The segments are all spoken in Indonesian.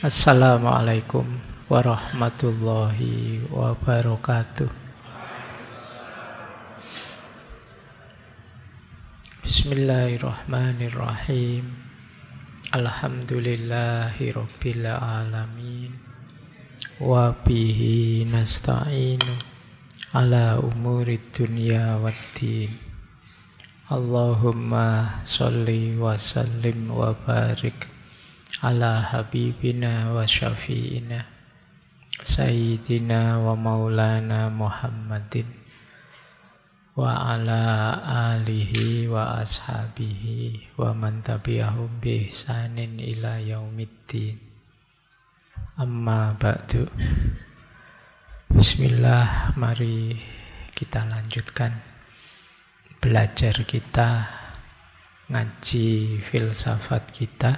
Assalamualaikum warahmatullahi wabarakatuh. Bismillahirrahmanirrahim. Alhamdulillahi rabbil alamin. Wa bihi nasta'inu ala umurid dunya waddin. Allahumma sholli wa sallim wa barik ala habibina wa syafi'ina sayyidina wa maulana Muhammadin wa ala alihi wa ashabihi wa man tabi'ahum bi ihsanin ila yaumiddin. Amma ba'du. Bismillah, mari kita lanjutkan belajar kita, ngaji filsafat kita.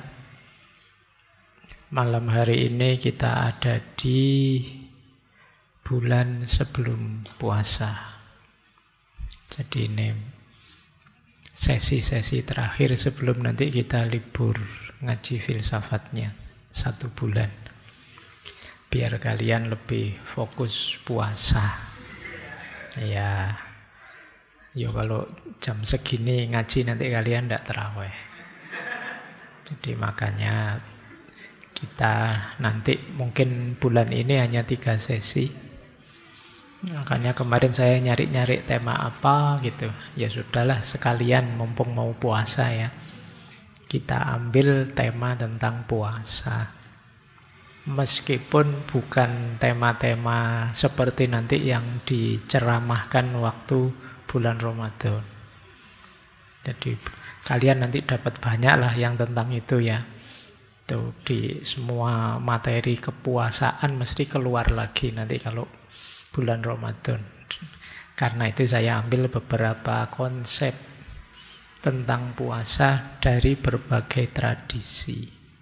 Malam hari ini kita ada di bulan sebelum puasa. Jadi ini sesi-sesi terakhir sebelum nanti kita libur ngaji filsafatnya 1 bulan. Biar kalian lebih fokus puasa. Ya kalau jam segini ngaji nanti kalian tidak terawih. Jadi makanya kita nanti mungkin bulan ini hanya 3 sesi. Makanya kemarin saya nyari-nyari tema apa gitu. Ya sudahlah, sekalian mumpung mau puasa ya, kita ambil tema tentang puasa. Meskipun bukan tema-tema seperti nanti yang diceramahkan waktu bulan Ramadan. Jadi kalian nanti dapat banyak lah yang tentang itu ya. Tuh, di semua materi kepuasaan mesti keluar lagi nanti kalau bulan Ramadan. Karena itu saya ambil beberapa konsep tentang puasa dari berbagai tradisi.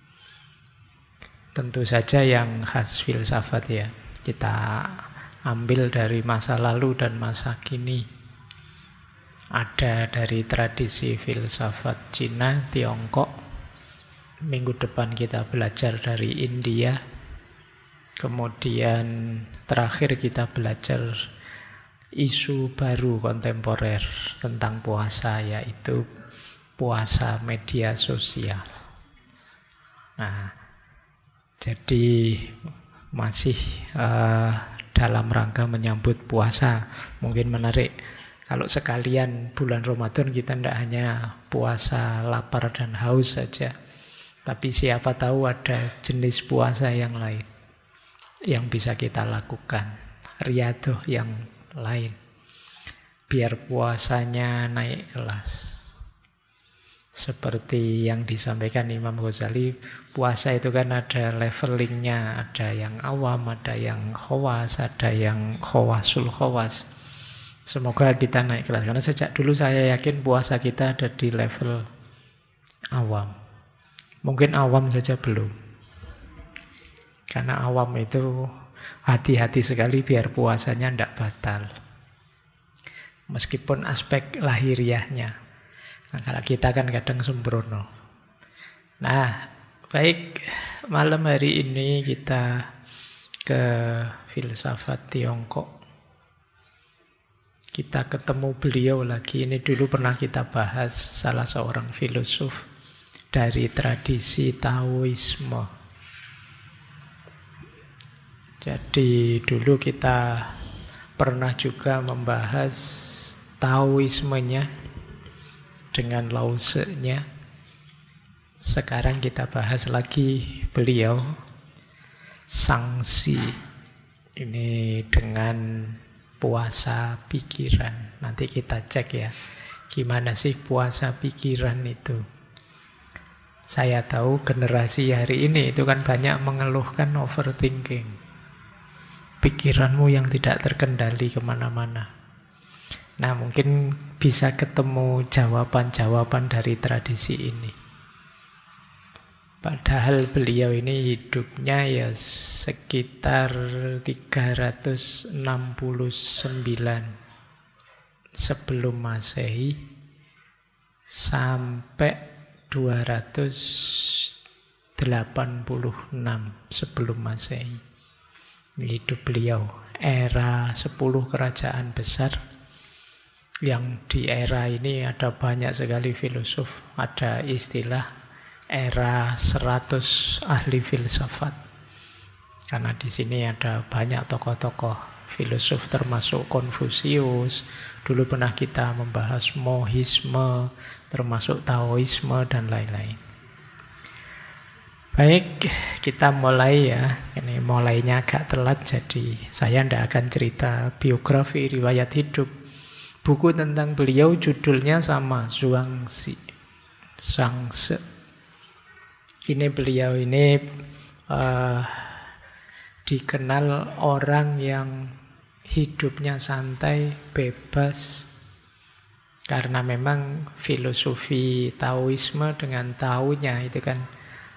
Tentu saja yang khas filsafat ya. Kita ambil dari masa lalu dan masa kini. Ada dari tradisi filsafat Cina, Tiongkok. Minggu depan kita belajar dari India. Kemudian terakhir kita belajar isu baru kontemporer tentang puasa, yaitu puasa media sosial. Nah, jadi masih dalam rangka menyambut puasa. Mungkin menarik kalau sekalian bulan Ramadan kita tidak hanya puasa lapar dan haus saja, tapi siapa tahu ada jenis puasa yang lain yang bisa kita lakukan, riyadhah yang lain, biar puasanya naik kelas. Seperti yang disampaikan Imam Ghazali, puasa itu kan ada levelingnya, ada yang awam, ada yang khawas, ada yang khawasul khawas. Semoga kita naik kelas, karena sejak dulu saya yakin puasa kita ada di level awam. Mungkin awam saja belum. Karena awam itu hati-hati sekali biar puasanya tidak batal. Meskipun aspek lahiriahnya. Nah, kalau kita kan kadang sembrono. Nah, baik, malam hari ini kita ke filsafat Tiongkok. Kita ketemu beliau lagi. Ini dulu pernah kita bahas, salah seorang filosof dari tradisi Taoisme. Jadi dulu kita pernah juga membahas Taoismenya dengan Lao Tse-nya. Sekarang kita bahas lagi beliau, Shangxi. Ini dengan puasa pikiran. Nanti kita cek ya, gimana sih puasa pikiran itu. Saya tahu generasi hari ini itu kan banyak mengeluhkan overthinking. Pikiranmu yang tidak terkendali kemana-mana. Nah, mungkin bisa ketemu jawaban-jawaban dari tradisi ini. Padahal beliau ini hidupnya ya sekitar 369 sebelum Masehi sampai 203 sebelum Masehi. Ini hidup beliau, era 10 kerajaan besar. Yang di era ini ada banyak sekali filosof, ada istilah era 100 ahli filsafat. Karena di sini ada banyak tokoh-tokoh filosof termasuk Konfusius. Dulu pernah kita membahas mohisme, termasuk Taoisme dan lain-lain. Baik, kita mulai ya. Ini mulainya agak telat, jadi saya tidak akan cerita biografi riwayat hidup. Buku tentang beliau judulnya sama, Zhuangzi, Zhangzi. Ini beliau ini dikenal orang yang hidupnya santai, bebas. Karena memang filosofi Taoisme dengan Taonya itu kan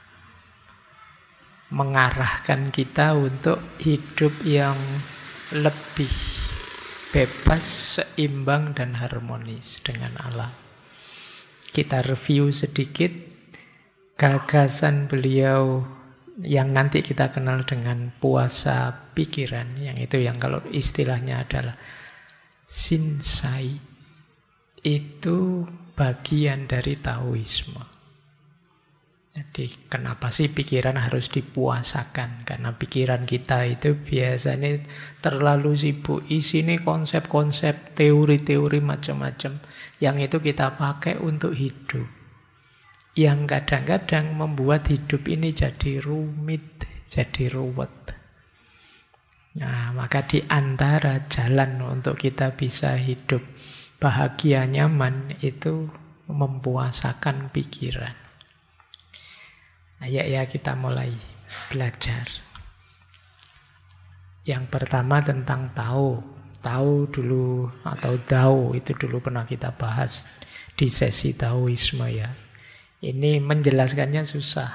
mengarahkan kita untuk hidup yang lebih bebas, seimbang, dan harmonis dengan alam. Kita review sedikit gagasan beliau yang nanti kita kenal dengan puasa pikiran, yang itu yang kalau istilahnya adalah Shinsai, itu bagian dari Taoisme. Jadi kenapa sih pikiran harus dipuasakan? Karena pikiran kita itu biasanya terlalu sibuk isinya konsep-konsep, teori-teori macam-macam yang itu kita pakai untuk hidup. Yang kadang-kadang membuat hidup ini jadi rumit, jadi ruwet. Nah, maka di antara jalan untuk kita bisa hidup bahagia, nyaman, itu mempuasakan pikiran. Ya kita mulai belajar. Yang pertama tentang Tao. Tao dulu atau Dao itu dulu pernah kita bahas di sesi Taoisme ya. Ini menjelaskannya susah.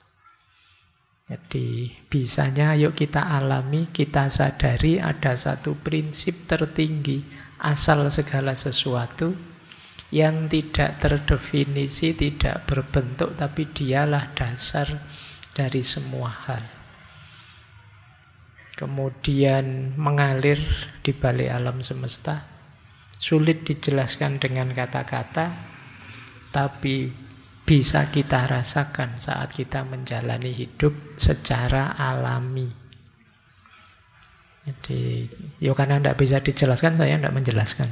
Jadi bisanya yuk kita alami, kita sadari ada satu prinsip tertinggi asal segala sesuatu yang tidak terdefinisi, tidak berbentuk, tapi dialah dasar dari semua hal. Kemudian mengalir di balik alam semesta, sulit dijelaskan dengan kata-kata, tapi bisa kita rasakan saat kita menjalani hidup secara alami. Jadi, karena tidak bisa dijelaskan, saya tidak menjelaskan.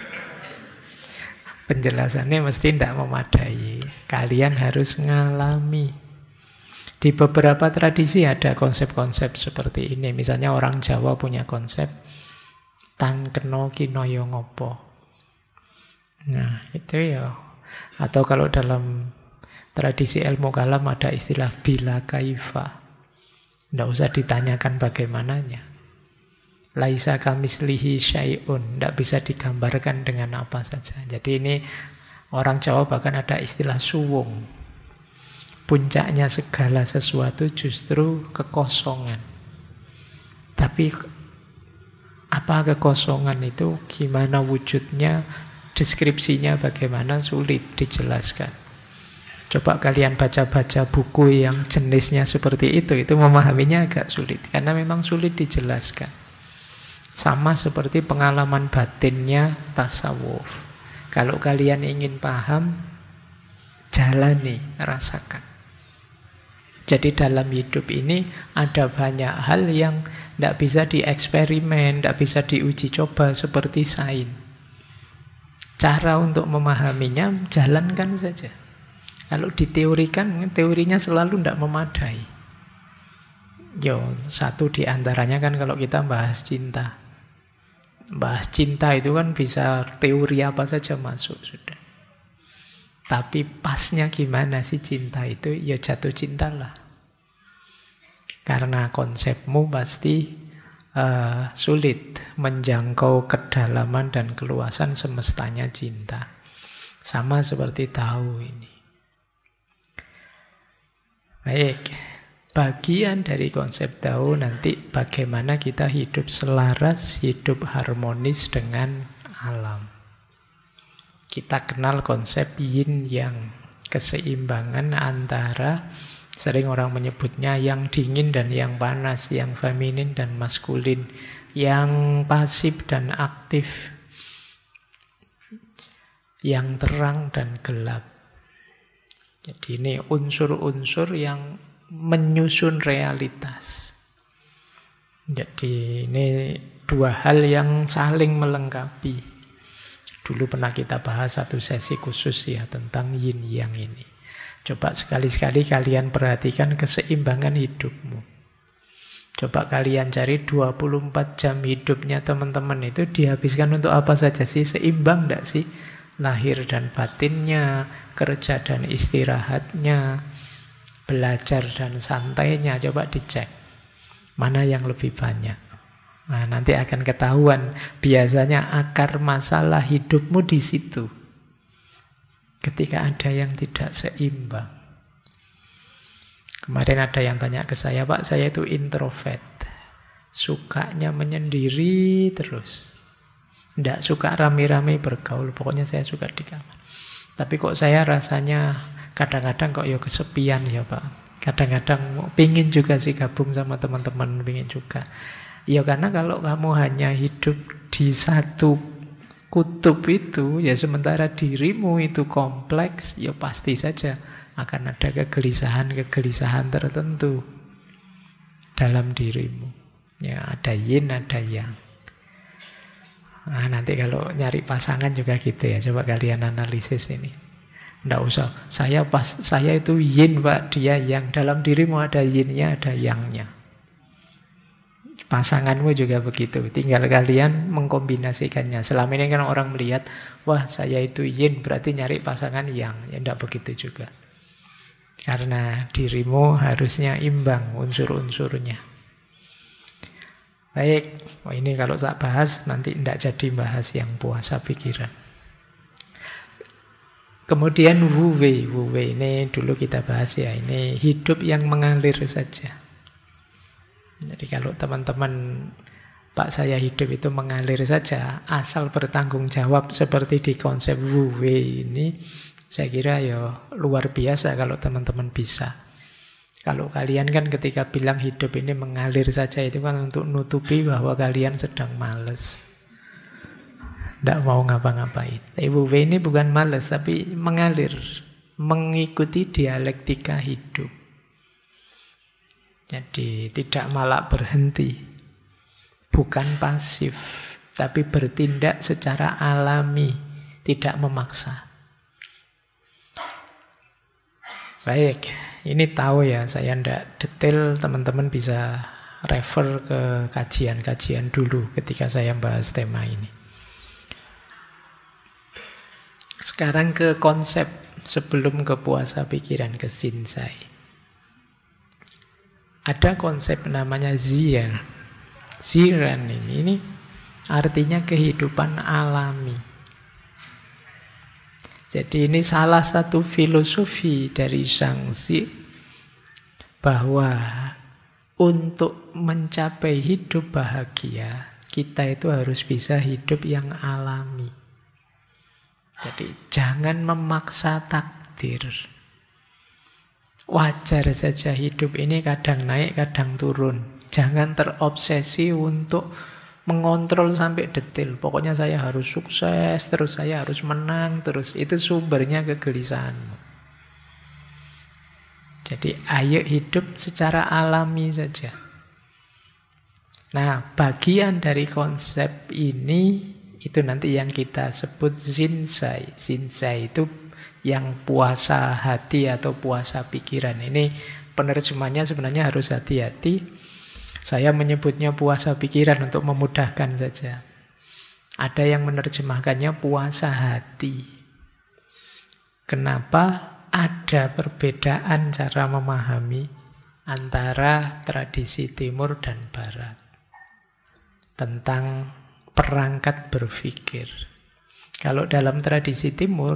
Penjelasannya mesti tidak memadai. Kalian harus ngalami. Di beberapa tradisi ada konsep-konsep seperti ini. Misalnya orang Jawa punya konsep tan keno kinoyo ngopo. Nah, itu ya. Atau kalau dalam tradisi ilmu kalam ada istilah bila kaifa. Tidak usah ditanyakan bagaimananya. Laisa kamislihi syai'un, tidak bisa digambarkan dengan apa saja. Jadi ini orang Jawa bahkan ada istilah suwung. Puncaknya segala sesuatu justru kekosongan. Tapi apa kekosongan itu, gimana wujudnya, deskripsinya bagaimana, sulit dijelaskan. Coba kalian baca-baca buku yang jenisnya seperti itu memahaminya agak sulit. Karena memang sulit dijelaskan. Sama seperti pengalaman batinnya tasawuf. Kalau kalian ingin paham, jalani, rasakan. Jadi dalam hidup ini ada banyak hal yang tidak bisa dieksperimen, tidak bisa diuji coba seperti sains. Cara untuk memahaminya, jalankan saja. Kalau diteorikan, teorinya selalu tidak memadai. Satu di antaranya kan kalau kita bahas cinta. Bahas cinta itu kan bisa teori apa saja masuk sudah. Tapi pasnya gimana sih cinta itu? Ya jatuh cintalah. Karena konsepmu pasti sulit menjangkau kedalaman dan keluasan semestanya cinta. Sama seperti tahu ini. Baik. Bagian dari konsep Tao nanti bagaimana kita hidup selaras, hidup harmonis dengan alam. Kita kenal konsep yin yang, keseimbangan antara Sering orang menyebutnya yang dingin dan yang panas, yang feminin dan maskulin, yang pasif dan aktif, yang terang dan gelap. Jadi ini unsur-unsur yang menyusun realitas. Jadi ini dua hal yang saling melengkapi. Dulu pernah kita bahas satu sesi khusus ya tentang yin yang ini. Coba sekali-sekali kalian perhatikan keseimbangan hidupmu. Coba kalian cari 24 jam hidupnya teman-teman itu dihabiskan untuk apa saja sih? Seimbang enggak sih? Lahir dan batinnya, kerja dan istirahatnya, belajar dan santainya. Coba dicek. Mana yang lebih banyak? Nah, nanti akan ketahuan biasanya akar masalah hidupmu di situ. Ketika ada yang tidak seimbang. Kemarin ada yang tanya ke saya, Pak, saya itu introvert. Sukanya menyendiri terus. Tidak suka rame-rame bergaul, pokoknya saya suka di kamar. Tapi kok saya rasanya kadang-kadang kok ya kesepian ya Pak. Kadang-kadang pingin juga sih gabung sama teman-teman, pingin juga. Ya karena kalau kamu hanya hidup di satu kutub itu, ya sementara dirimu itu kompleks, ya pasti saja akan ada kegelisahan-kegelisahan tertentu dalam dirimu. Ya ada yin, ada yang. Nah, nanti kalau nyari pasangan juga gitu ya, coba kalian analisis ini. Nggak usah, saya itu yin Pak, dia yang. Dalam dirimu ada yinnya, ada yangnya. Pasanganmu juga begitu. Tinggal kalian mengkombinasikannya. Selama ini kan orang melihat, wah saya itu yin, berarti nyari pasangan yang. Ya tidak begitu juga. Karena dirimu harusnya imbang unsur-unsurnya. Baik, ini kalau tak bahas nanti tidak jadi bahas yang puasa pikiran. Kemudian Wu Wei ini dulu kita bahas ya. Ini hidup yang mengalir saja. Jadi kalau teman-teman, Pak saya hidup itu mengalir saja, asal bertanggung jawab seperti di konsep Wu Wei ini, saya kira ya luar biasa kalau teman-teman bisa. Kalau kalian kan ketika bilang hidup ini mengalir saja, itu kan untuk nutupi bahwa kalian sedang malas. Tidak mau ngapa-ngapain. Tapi Wu Wei ini bukan malas, tapi mengalir, mengikuti dialektika hidup. Jadi tidak malah berhenti, bukan pasif, tapi bertindak secara alami, tidak memaksa. Baik, ini tahu ya, saya tidak detail, teman-teman bisa refer ke kajian-kajian dulu ketika saya bahas tema ini. Sekarang ke konsep sebelum ke puasa pikiran, ke Shinsai. Ada konsep namanya Ziran. Ziran ini artinya kehidupan alami. Jadi ini salah satu filosofi dari Zhangzi, bahwa untuk mencapai hidup bahagia, kita itu harus bisa hidup yang alami. Jadi jangan memaksa takdir. Wajar saja hidup ini kadang naik, kadang turun. Jangan terobsesi untuk mengontrol sampai detail. Pokoknya saya harus sukses, terus saya harus menang, terus itu sumbernya kegelisahanmu. Jadi ayo hidup secara alami saja. Nah, bagian dari konsep ini itu nanti yang kita sebut Shinsai. Shinsai itu yang puasa hati atau puasa pikiran. Ini penerjemahnya sebenarnya harus hati-hati. Saya menyebutnya puasa pikiran untuk memudahkan saja. Ada yang menerjemahkannya puasa hati. Kenapa? Ada perbedaan cara memahami antara tradisi timur dan barat tentang perangkat berpikir. Kalau dalam tradisi timur,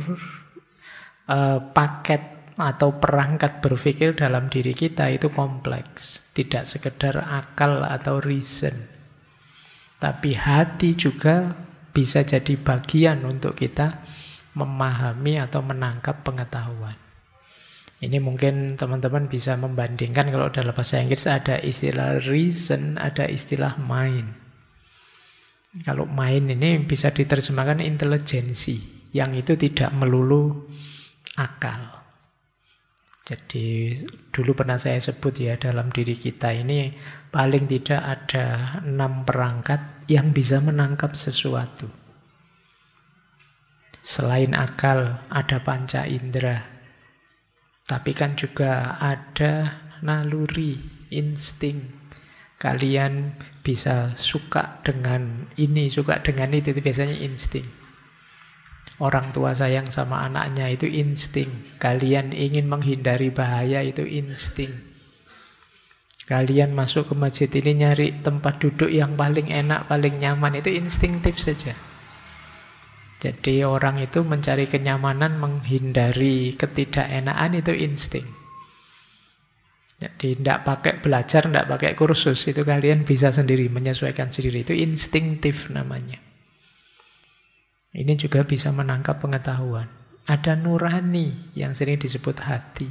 paket atau perangkat berpikir dalam diri kita itu kompleks. Tidak sekedar akal atau reason. Tapi hati juga bisa jadi bagian untuk kita memahami atau menangkap pengetahuan. Ini mungkin teman-teman bisa membandingkan kalau dalam bahasa Inggris ada istilah reason, ada istilah mind. Kalau mind ini bisa diterjemahkan intelijensi, yang itu tidak melulu akal. Jadi dulu pernah saya sebut ya, dalam diri kita ini paling tidak ada 6 perangkat yang bisa menangkap sesuatu. Selain akal ada panca indera, tapi kan juga ada naluri, insting. Kalian bisa suka dengan ini, suka dengan itu biasanya insting. Orang tua sayang sama anaknya, itu insting. Kalian ingin menghindari bahaya, itu insting. Kalian masuk ke masjid ini nyari tempat duduk yang paling enak, paling nyaman, itu instingtif saja. Jadi orang itu mencari kenyamanan, menghindari ketidakenaan, itu insting. Jadi tidak pakai belajar, tidak pakai kursus, itu kalian bisa sendiri, menyesuaikan sendiri. Itu instingtif namanya. Ini juga bisa menangkap pengetahuan. Ada nurani yang sering disebut hati.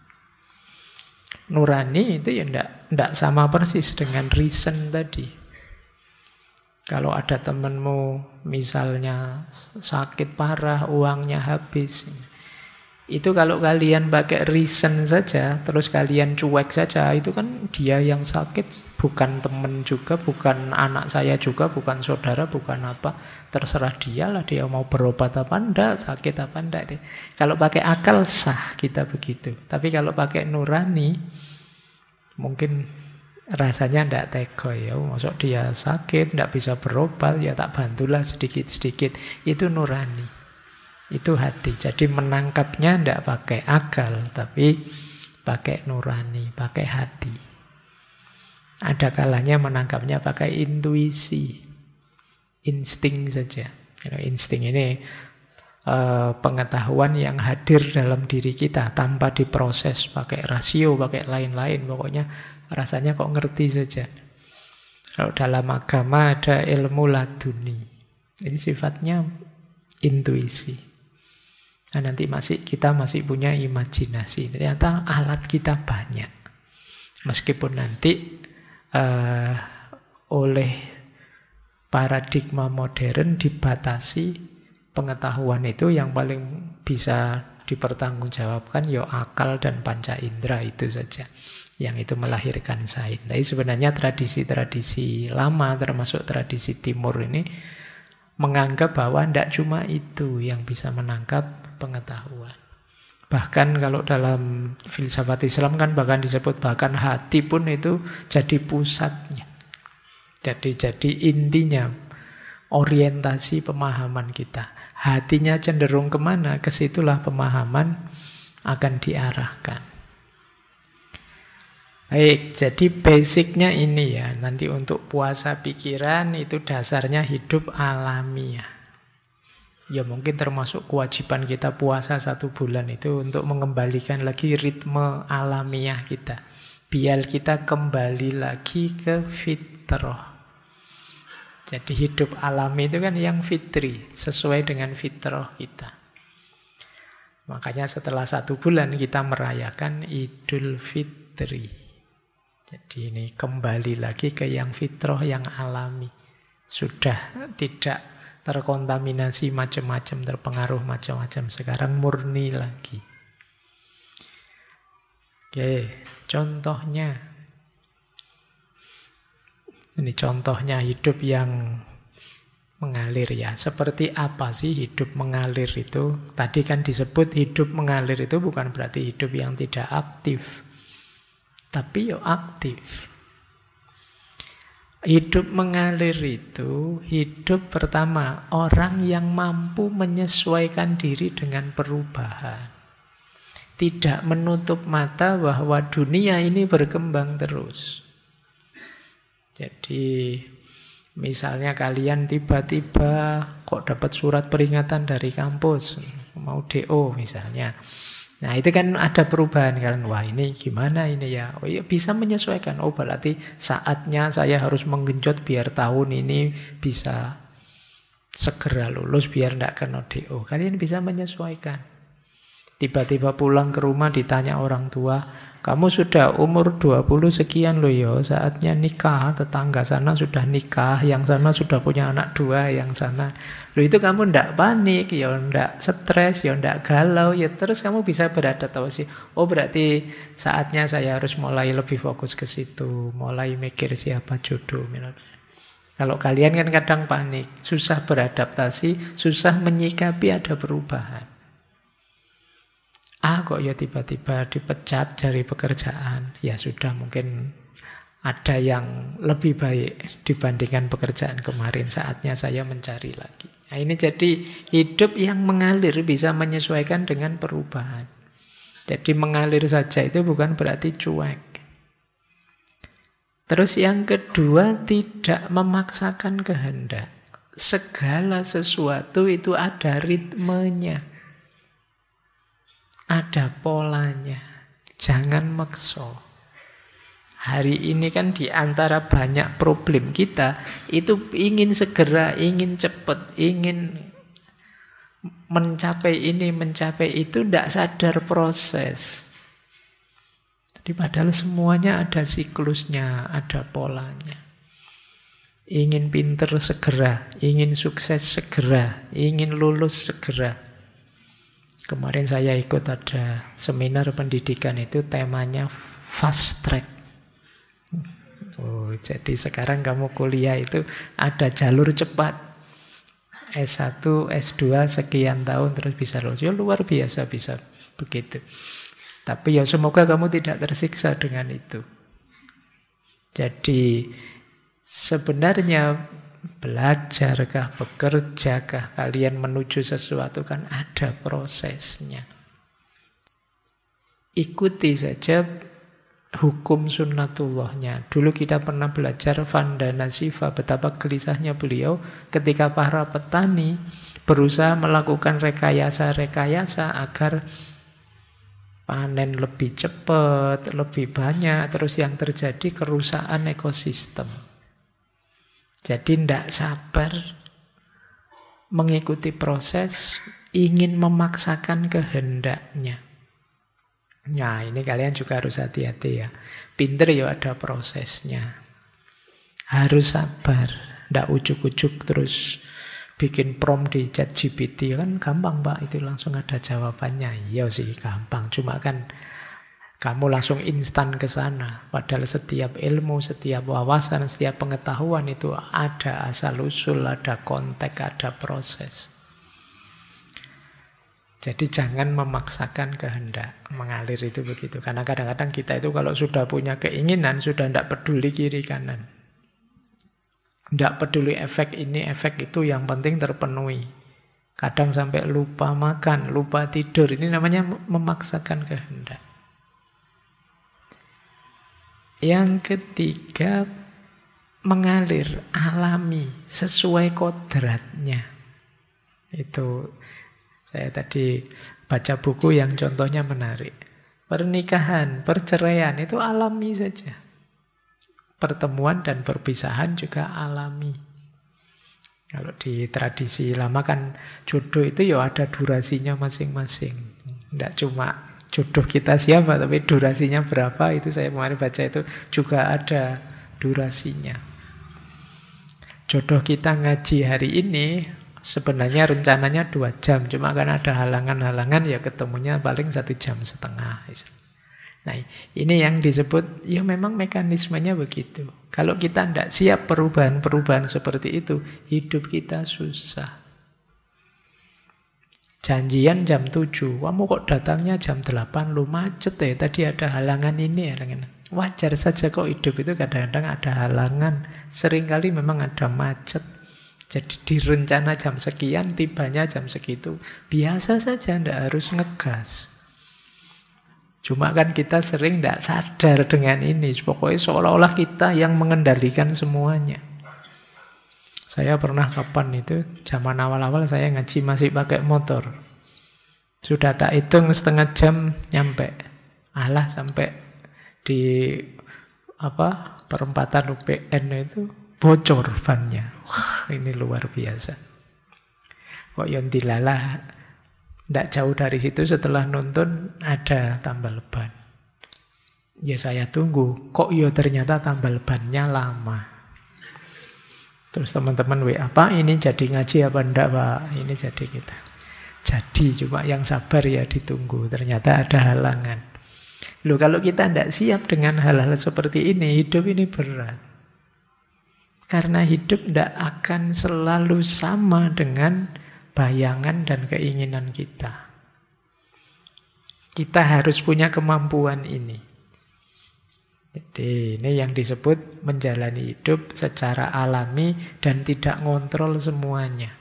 Nurani itu ya tidak sama persis dengan reason tadi. Kalau ada temanmu misalnya sakit parah, uangnya habis, itu kalau kalian pakai reason saja, terus kalian cuek saja, itu kan dia yang sakit, bukan teman juga, bukan anak saya juga, bukan saudara, bukan apa. Terserah dialah, dia mau berobat apa enggak, sakit apa enggak. Kalau pakai akal sah kita begitu. Tapi kalau pakai nurani, mungkin rasanya tidak tega ya. Maksud dia sakit, tidak bisa berobat, ya tak bantulah sedikit-sedikit. Itu nurani. Itu hati. Jadi menangkapnya tidak pakai akal, tapi pakai nurani, pakai hati. Ada kalanya menangkapnya pakai intuisi, insting saja. Insting ini pengetahuan yang hadir dalam diri kita tanpa diproses pakai rasio, pakai lain-lain. Pokoknya rasanya kok ngerti saja. Kalau dalam agama ada ilmu laduni. Ini sifatnya intuisi. Nah, nanti kita masih punya imajinasi. Ternyata alat kita banyak. Meskipun nanti oleh paradigma modern dibatasi pengetahuan itu, yang paling bisa dipertanggungjawabkan ya akal dan panca indera itu saja, yang itu melahirkan sains. Tapi sebenarnya tradisi-tradisi lama termasuk tradisi timur ini menganggap bahwa tidak cuma itu yang bisa menangkap pengetahuan. Bahkan kalau dalam filsafat Islam kan bahkan disebut bahkan hati pun itu jadi pusatnya. Jadi intinya, orientasi pemahaman kita. Hatinya cenderung kemana, kesitulah pemahaman akan diarahkan. Baik, jadi basicnya ini ya. Nanti untuk puasa pikiran itu dasarnya hidup alamiah. Ya mungkin termasuk kewajiban kita puasa 1 bulan itu untuk mengembalikan lagi ritme alamiah kita. Biar kita kembali lagi ke fitrah. Jadi hidup alami itu kan yang fitri, sesuai dengan fitrah kita. Makanya setelah 1 bulan kita merayakan Idul Fitri. Jadi ini kembali lagi ke yang fitrah, yang alami. Sudah tidak terkontaminasi macam-macam, terpengaruh macam-macam. Sekarang murni lagi. Oke, contohnya. Ini contohnya hidup yang mengalir ya. Seperti apa sih hidup mengalir itu? Tadi kan disebut hidup mengalir itu bukan berarti hidup yang tidak aktif. Tapi ya aktif. Hidup mengalir itu hidup pertama orang yang mampu menyesuaikan diri dengan perubahan. Tidak menutup mata bahwa dunia ini berkembang terus. Jadi misalnya kalian tiba-tiba kok dapat surat peringatan dari kampus, mau DO misalnya. Nah itu kan ada perubahan kan. Wah ini gimana ini ya. Oh iya bisa menyesuaikan. Oh berarti saatnya saya harus menggenjot biar tahun ini bisa segera lulus biar tidak kena DO. Kalian bisa menyesuaikan. Tiba-tiba pulang ke rumah ditanya orang tua, kamu sudah umur 20 sekian loh ya, saatnya nikah. Tetangga sana sudah nikah, yang sana sudah punya anak 2, yang sana. Loh itu kamu ndak panik, ya ndak stres, ya ndak galau, ya terus kamu bisa beradaptasi. Oh berarti saatnya saya harus mulai lebih fokus ke situ, mulai mikir siapa jodoh. Kalau kalian kan kadang panik, susah beradaptasi, susah menyikapi ada perubahan. Kok ya tiba-tiba dipecat dari pekerjaan. Ya sudah, mungkin ada yang lebih baik dibandingkan pekerjaan kemarin. Saatnya saya mencari lagi. Nah, ini jadi hidup yang mengalir bisa menyesuaikan dengan perubahan. Jadi mengalir saja itu bukan berarti cuek. Terus yang kedua, tidak memaksakan kehendak. Segala sesuatu itu ada ritmenya. Ada polanya, jangan maksa. Hari ini kan di antara banyak problem kita, itu ingin segera, ingin cepat, ingin mencapai ini, mencapai itu, tidak sadar proses. Jadi padahal semuanya ada siklusnya, ada polanya. Ingin pinter segera, ingin sukses segera, ingin lulus segera. Kemarin saya ikut ada seminar pendidikan itu temanya fast track. Oh, jadi sekarang kamu kuliah itu ada jalur cepat. S1, S2 sekian tahun terus bisa lulus. Ya luar biasa bisa begitu. Tapi ya semoga kamu tidak tersiksa dengan itu. Jadi sebenarnya belajarkah, bekerjakah kalian menuju sesuatu kan ada prosesnya. Ikuti saja hukum sunnatullahnya. Dulu kita pernah belajar Vandana Siva, betapa gelisahnya beliau ketika para petani berusaha melakukan rekayasa-rekayasa agar panen lebih cepat, lebih banyak, terus yang terjadi kerusakan ekosistem. Jadi tidak sabar mengikuti proses, ingin memaksakan kehendaknya. Nah ini kalian juga harus hati-hati ya. Pinter ya ada prosesnya. Harus sabar, tidak ujuk-ujuk terus bikin prompt di ChatGPT. Kan gampang Pak, itu langsung ada jawabannya. Iya sih gampang, cuma kan kamu langsung instan ke sana. Padahal setiap ilmu, setiap wawasan, setiap pengetahuan itu ada asal-usul, ada konteks, ada proses. Jadi jangan memaksakan kehendak. Mengalir itu begitu. Karena kadang-kadang kita itu kalau sudah punya keinginan, sudah tidak peduli kiri kanan. Tidak peduli efek ini, efek itu, yang penting terpenuhi. Kadang sampai lupa makan, lupa tidur. Ini namanya memaksakan kehendak. Yang ketiga, mengalir, alami, sesuai kodratnya. Itu saya tadi baca buku yang contohnya menarik. Pernikahan, perceraian itu alami saja. Pertemuan dan perpisahan juga alami. Kalau di tradisi lama kan jodoh itu ya ada durasinya masing-masing. Tidak cuma jodoh kita siapa, tapi durasinya berapa, itu saya kemarin baca itu juga ada durasinya. Jodoh kita ngaji hari ini sebenarnya rencananya 2 jam, cuma kan ada halangan-halangan ya ketemunya paling 1,5 jam. Nah ini yang disebut, ya memang mekanismenya begitu. Kalau kita tidak siap perubahan-perubahan seperti itu, hidup kita susah. Janjian jam 7, kamu kok datangnya jam 8, lu macet ya, tadi ada halangan ini, halangan. Wajar saja kok hidup itu kadang-kadang ada halangan, seringkali memang ada macet. Jadi direncana jam sekian, tibanya jam segitu. Biasa saja, tidak harus ngegas. Cuma kan kita sering tidak sadar dengan ini, pokoknya seolah-olah kita yang mengendalikan semuanya. Saya pernah kapan itu, zaman awal-awal saya ngaji masih pakai motor. Sudah tak hitung 1/2 jam nyampe. Alah sampai di perempatan UPN itu bocor bannya. Wah, ini luar biasa. Kok yang dilalah Tidak jauh dari situ setelah nonton ada tambal ban. Ya saya tunggu, kok ya ternyata tambal bannya lama. Terus teman-teman WA, Pak ini jadi ngaji apa enggak Pak? Ini jadi kita. Jadi cuma yang sabar ya ditunggu. Ternyata ada halangan. Loh kalau kita tidak siap dengan hal-hal seperti ini, hidup ini berat. Karena hidup tidak akan selalu sama dengan bayangan dan keinginan kita. Kita harus punya kemampuan ini. Jadi ini yang disebut menjalani hidup secara alami dan tidak ngontrol semuanya.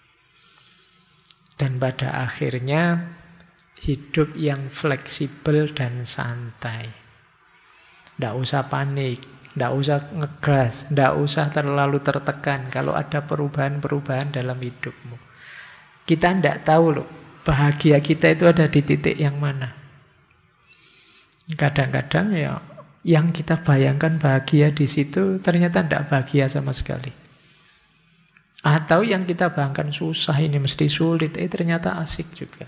Dan pada akhirnya hidup yang fleksibel dan santai. Tidak usah panik, tidak usah ngegas, tidak usah terlalu tertekan kalau ada perubahan-perubahan dalam hidupmu. Kita tidak tahu loh, bahagia kita itu ada di titik yang mana. Kadang-kadang ya yang kita bayangkan bahagia di situ ternyata tidak bahagia sama sekali. Atau yang kita bayangkan susah ini mesti sulit, ternyata asik juga.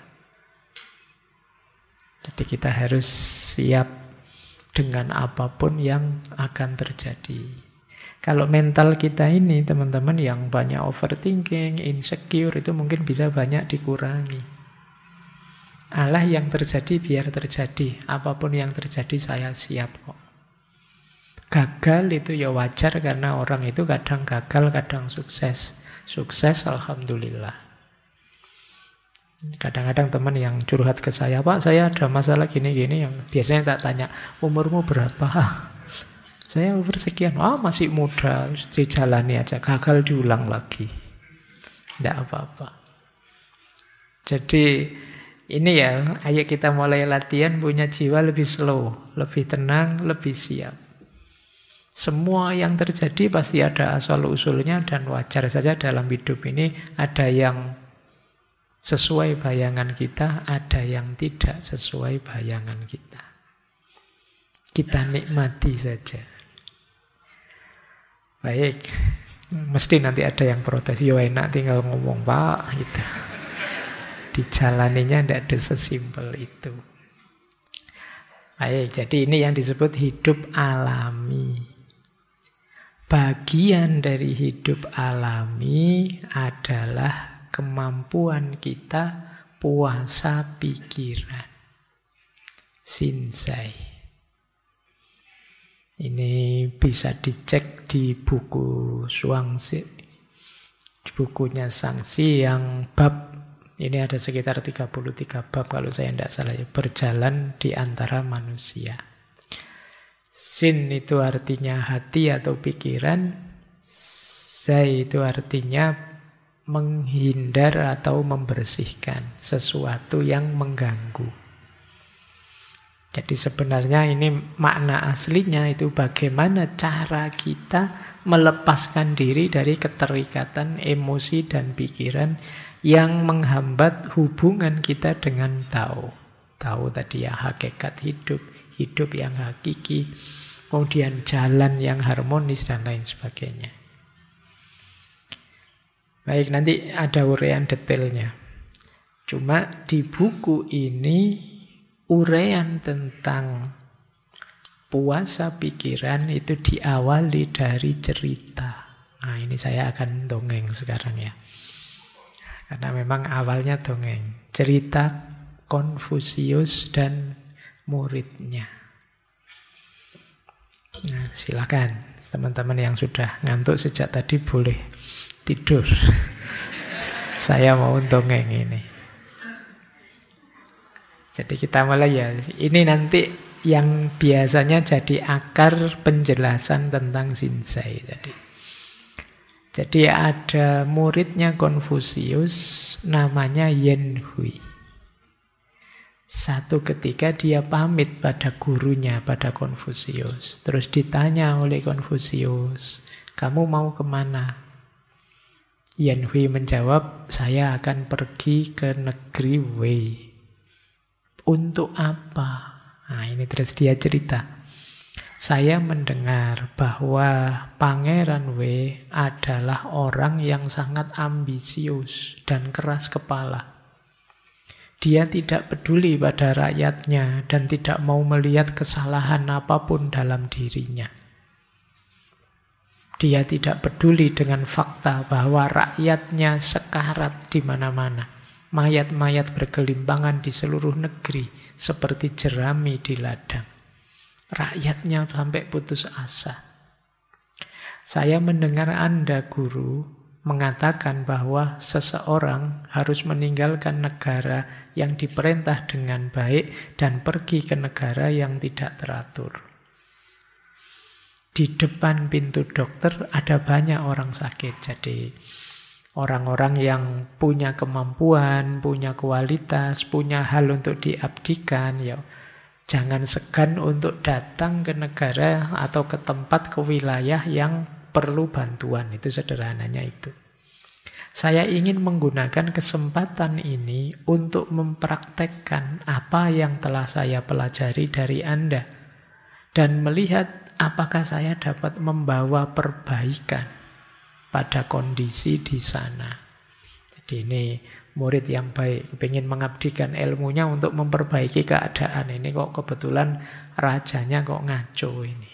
Jadi kita harus siap dengan apapun yang akan terjadi. Kalau mental kita ini teman-teman yang banyak overthinking, insecure itu mungkin bisa banyak dikurangi. Allah yang terjadi biar terjadi. Apapun yang terjadi saya siap kok. Gagal itu ya wajar karena orang itu kadang gagal, kadang sukses. Sukses alhamdulillah. Kadang-kadang teman yang curhat ke saya, Pak saya ada masalah gini-gini, yang biasanya tak tanya, umurmu berapa? Saya umur sekian, masih muda, dijalani aja, gagal diulang lagi. Tidak apa-apa. Jadi ini ya, ayo kita mulai latihan punya jiwa lebih slow, lebih tenang, lebih siap. Semua yang terjadi pasti ada asal-usulnya dan wajar saja dalam hidup ini ada yang sesuai bayangan kita, ada yang tidak sesuai bayangan kita. Kita nikmati saja. Baik, mesti nanti ada yang protes, yo enak tinggal ngomong Pak, gitu. Dijalaninya tidak ada sesimpel itu. Baik, jadi ini yang disebut hidup alami. Bagian dari hidup alami adalah kemampuan kita puasa pikiran. Shinsai. Ini bisa dicek di buku Zhuangzi, di bukunya Zhangzi yang bab, ini ada sekitar 33 bab kalau saya tidak salah, berjalan di antara manusia. Sin itu artinya hati atau pikiran, zai itu artinya menghindar atau membersihkan sesuatu yang mengganggu. Jadi sebenarnya ini makna aslinya itu bagaimana cara kita melepaskan diri dari keterikatan emosi dan pikiran yang menghambat hubungan kita dengan Tao. Tao tadi ya hakikat hidup, hidup yang hakiki, kemudian jalan yang harmonis dan lain sebagainya. Baik, nanti ada uraian detailnya. Cuma di buku ini uraian tentang puasa pikiran itu diawali dari cerita. Nah, ini saya akan dongeng sekarang ya. Karena memang awalnya dongeng. Cerita Konfusius dan muridnya. Nah, silakan teman-teman yang sudah ngantuk sejak tadi boleh tidur. Saya mau dongeng ini. Jadi kita mulai ya. Ini nanti yang biasanya jadi akar penjelasan tentang Shinsai tadi. Jadi ada muridnya Konfusius namanya Yen Hui. Satu ketika dia pamit pada gurunya, pada Konfusius. Terus ditanya oleh Konfusius, kamu mau kemana? Yen Hui menjawab, saya akan pergi ke negeri Wei. Untuk apa? Nah, ini terus dia cerita. Saya mendengar bahwa Pangeran Wei adalah orang yang sangat ambisius dan keras kepala. Dia tidak peduli pada rakyatnya dan tidak mau melihat kesalahan apapun dalam dirinya. Dia tidak peduli dengan fakta bahwa rakyatnya sekarat di mana-mana. Mayat-mayat bergelimpangan di seluruh negeri seperti jerami di ladang. Rakyatnya sampai putus asa. Saya mendengar Anda, guru, mengatakan bahwa seseorang harus meninggalkan negara yang diperintah dengan baik dan pergi ke negara yang tidak teratur. Di depan pintu dokter ada banyak orang sakit. Jadi orang-orang yang punya kemampuan, punya kualitas, punya hal untuk diabdikan, ya jangan segan untuk datang ke negara atau ke tempat, ke wilayah yang perlu bantuan. Itu sederhananya itu. Saya ingin menggunakan kesempatan ini untuk mempraktekkan apa yang telah saya pelajari dari Anda dan melihat apakah saya dapat membawa perbaikan pada kondisi di sana. Jadi ini murid yang baik, ingin mengabdikan ilmunya untuk memperbaiki keadaan. Ini kok kebetulan rajanya kok ngaco ini.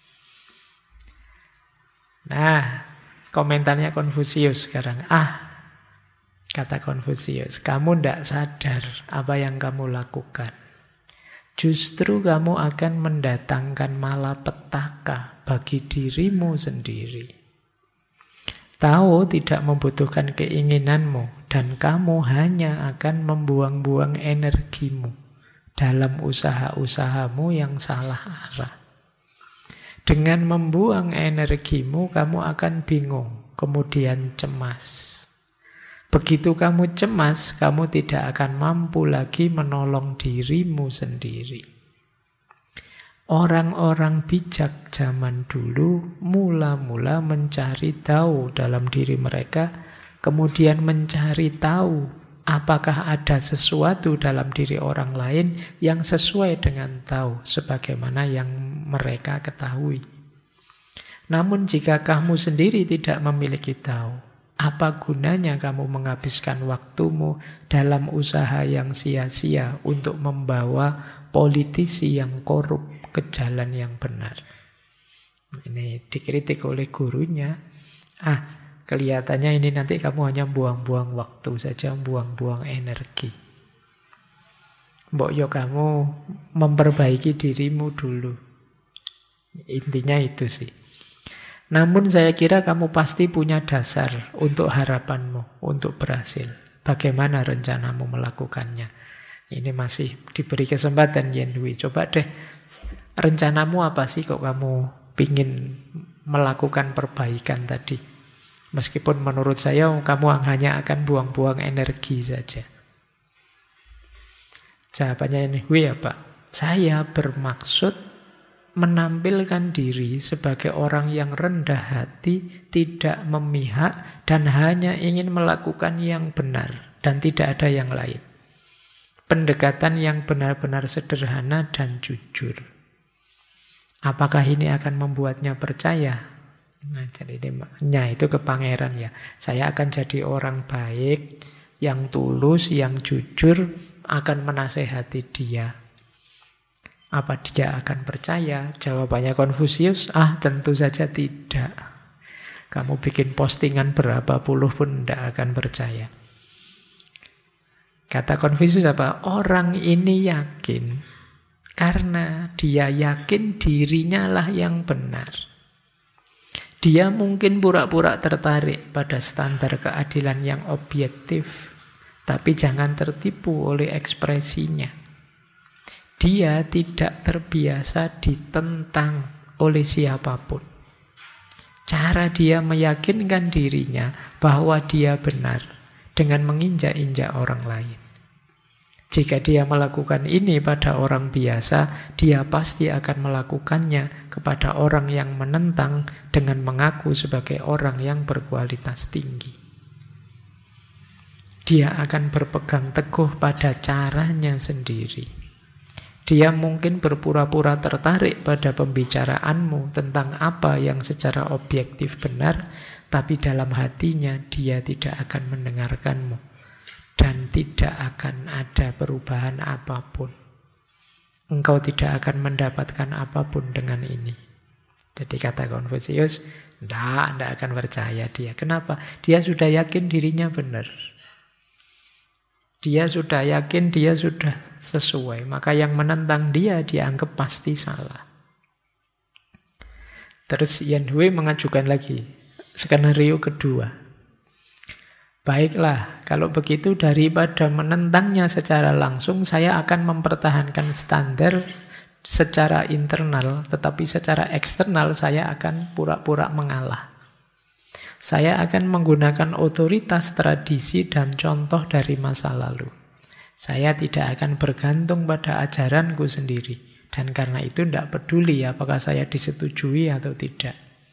Nah, komentarnya Konfusius sekarang. Kata Konfusius, kamu tidak sadar apa yang kamu lakukan. Justru kamu akan mendatangkan malapetaka bagi dirimu sendiri. Tahu tidak membutuhkan keinginanmu dan kamu hanya akan membuang-buang energimu dalam usaha-usahamu yang salah arah. Dengan membuang energimu, kamu akan bingung, kemudian cemas. Begitu kamu cemas, kamu tidak akan mampu lagi menolong dirimu sendiri. Orang-orang bijak zaman dulu mula-mula mencari tahu dalam diri mereka, kemudian mencari tahu apakah ada sesuatu dalam diri orang lain yang sesuai dengan tahu, sebagaimana yang mereka ketahui. Namun jika kamu sendiri tidak memiliki tahu, apa gunanya kamu menghabiskan waktumu dalam usaha yang sia-sia untuk membawa politisi yang korup ke jalan yang benar? Ini dikritik oleh gurunya. Kelihatannya ini nanti kamu hanya buang-buang waktu saja, buang-buang energi. Mbok yo kamu memperbaiki dirimu dulu. Intinya itu sih. Namun saya kira kamu pasti punya dasar untuk harapanmu, untuk berhasil. Bagaimana rencanamu melakukannya? Ini masih diberi kesempatan, Yen Hui. Coba deh, rencanamu apa sih kok kamu pingin melakukan perbaikan tadi? Meskipun menurut saya kamu hanya akan buang-buang energi saja. Jawabannya Yen Hui apa? Saya bermaksud menampilkan diri sebagai orang yang rendah hati, tidak memihak, dan hanya ingin melakukan yang benar, dan tidak ada yang lain. Pendekatan yang benar-benar sederhana dan jujur. Apakah ini akan membuatnya percaya? Nah, jadi ini itu ke pangeran ya. Saya akan jadi orang baik, yang tulus, yang jujur, akan menasehati dia. Apa dia akan percaya? Jawabannya Konfusius, tentu saja tidak. Kamu bikin postingan berapa puluh pun tidak akan percaya. Kata Konfusius apa? Orang ini yakin karena dia yakin dirinya lah yang benar. Dia mungkin pura-pura tertarik pada standar keadilan yang objektif, tapi jangan tertipu oleh ekspresinya. Dia tidak terbiasa ditentang oleh siapapun. Cara dia meyakinkan dirinya bahwa dia benar dengan menginjak-injak orang lain. Jika dia melakukan ini pada orang biasa, dia pasti akan melakukannya kepada orang yang menentang dengan mengaku sebagai orang yang berkualitas tinggi. Dia akan berpegang teguh pada caranya sendiri. Dia mungkin berpura-pura tertarik pada pembicaraanmu tentang apa yang secara objektif benar, tapi dalam hatinya dia tidak akan mendengarkanmu. dan tidak akan ada perubahan apapun. Engkau tidak akan mendapatkan apapun dengan ini. Jadi kata Konfusius, tidak akan percaya dia. Kenapa? Dia sudah yakin dirinya benar. Dia sudah yakin dia sudah sesuai. Maka yang menentang dia dianggap pasti salah. Terus Yan Hui mengajukan lagi skenario kedua. Baiklah, kalau begitu daripada menentangnya secara langsung, saya akan mempertahankan standar secara internal, tetapi secara eksternal saya akan pura-pura mengalah. Saya akan menggunakan otoritas, tradisi, dan contoh dari masa lalu. Saya tidak akan bergantung pada ajaranku sendiri. Dan karena itu tidak peduli apakah saya disetujui atau tidak.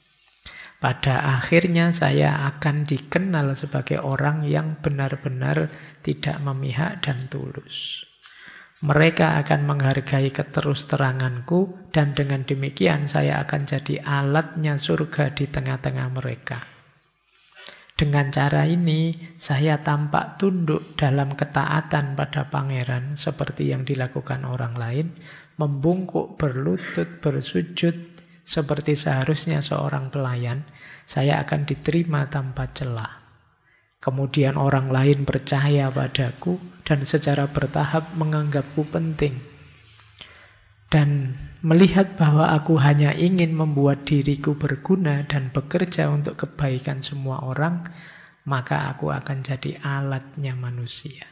Pada akhirnya saya akan dikenal sebagai orang yang benar-benar tidak memihak dan tulus. Mereka akan menghargai keterus-teranganku dan dengan demikian saya akan jadi alatnya surga di tengah-tengah mereka. Dengan cara ini saya tampak tunduk dalam ketaatan pada pangeran seperti yang dilakukan orang lain, membungkuk, berlutut, bersujud seperti seharusnya seorang pelayan, saya akan diterima tanpa celah. Kemudian orang lain percaya padaku dan secara bertahap menganggapku penting. Dan melihat bahwa aku hanya ingin membuat diriku berguna dan bekerja untuk kebaikan semua orang, maka aku akan jadi alatnya manusia.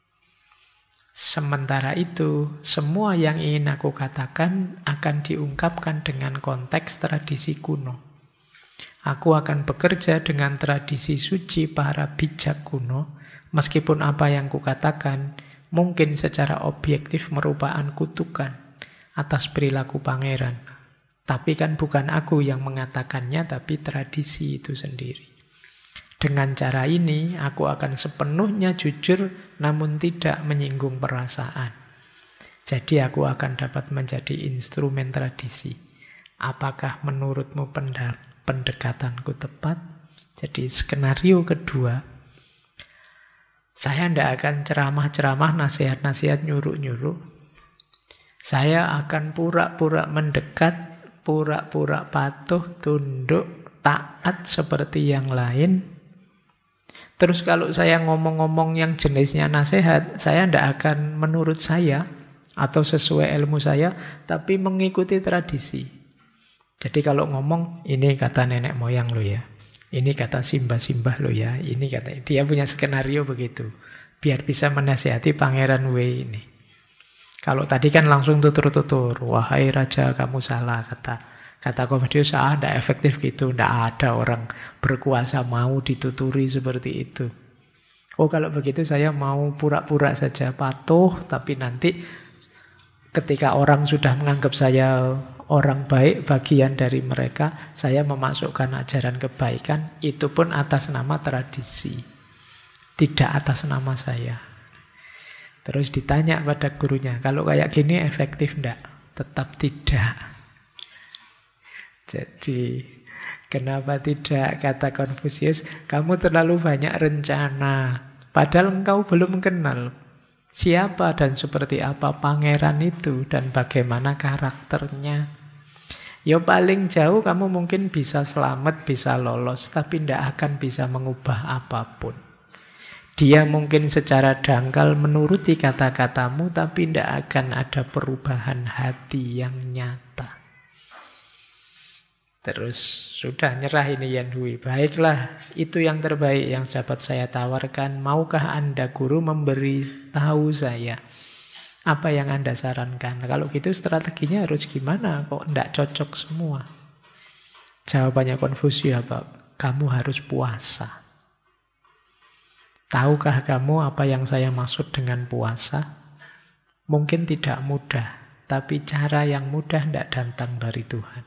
Sementara itu, semua yang ingin aku katakan akan diungkapkan dengan konteks tradisi kuno. Aku akan bekerja dengan tradisi suci para bijak kuno, meskipun apa yang kukatakan mungkin secara objektif merupakan kutukan atas perilaku pangeran. Tapi kan bukan aku yang mengatakannya, tapi tradisi itu sendiri. Dengan cara ini, aku akan sepenuhnya jujur namun tidak menyinggung perasaan. Jadi aku akan dapat menjadi instrumen tradisi. Apakah menurutmu pendekatanku tepat? Jadi skenario kedua, saya tidak akan ceramah-ceramah, nasihat-nasihat, nyuruh-nyuruh. Saya akan pura-pura mendekat, pura-pura patuh, tunduk, taat seperti yang lain. Terus kalau saya ngomong-ngomong yang jenisnya nasihat, saya tidak akan menurut saya atau sesuai ilmu saya, tapi mengikuti tradisi. Jadi kalau ngomong, ini kata nenek moyang lo ya, ini kata simbah-simbah lo ya, ini kata, dia punya skenario begitu, biar bisa menasihati Pangeran Wei ini. Kalau tadi kan langsung tutur-tutur, wahai raja kamu salah, kata Konfusius, tidak efektif gitu, tidak ada orang berkuasa mau dituturi seperti itu. Oh kalau begitu saya mau pura-pura saja patuh, tapi nanti ketika orang sudah menganggap saya orang baik, bagian dari mereka, saya memasukkan ajaran kebaikan, itu pun atas nama tradisi, tidak atas nama saya. Terus ditanya pada gurunya, kalau kayak gini efektif enggak? Tetap tidak. Jadi, kenapa tidak, kata Konfusius, kamu terlalu banyak rencana, padahal engkau belum kenal siapa dan seperti apa pangeran itu dan bagaimana karakternya. Ya paling jauh kamu mungkin bisa selamat, bisa lolos, tapi tidak akan bisa mengubah apapun. Dia mungkin secara dangkal menuruti kata-katamu, tapi tidak akan ada perubahan hati yang nyata. Terus sudah nyerah ini Yan Hui. Baiklah, itu yang terbaik yang dapat saya tawarkan. Maukah Anda guru memberi tahu saya apa yang Anda sarankan? Kalau gitu strateginya harus gimana? Kok tidak cocok semua? Jawabannya Konfusius apa? Kamu harus puasa. Tahukah kamu apa yang saya maksud dengan puasa? Mungkin tidak mudah, tapi cara yang mudah tidak datang dari Tuhan.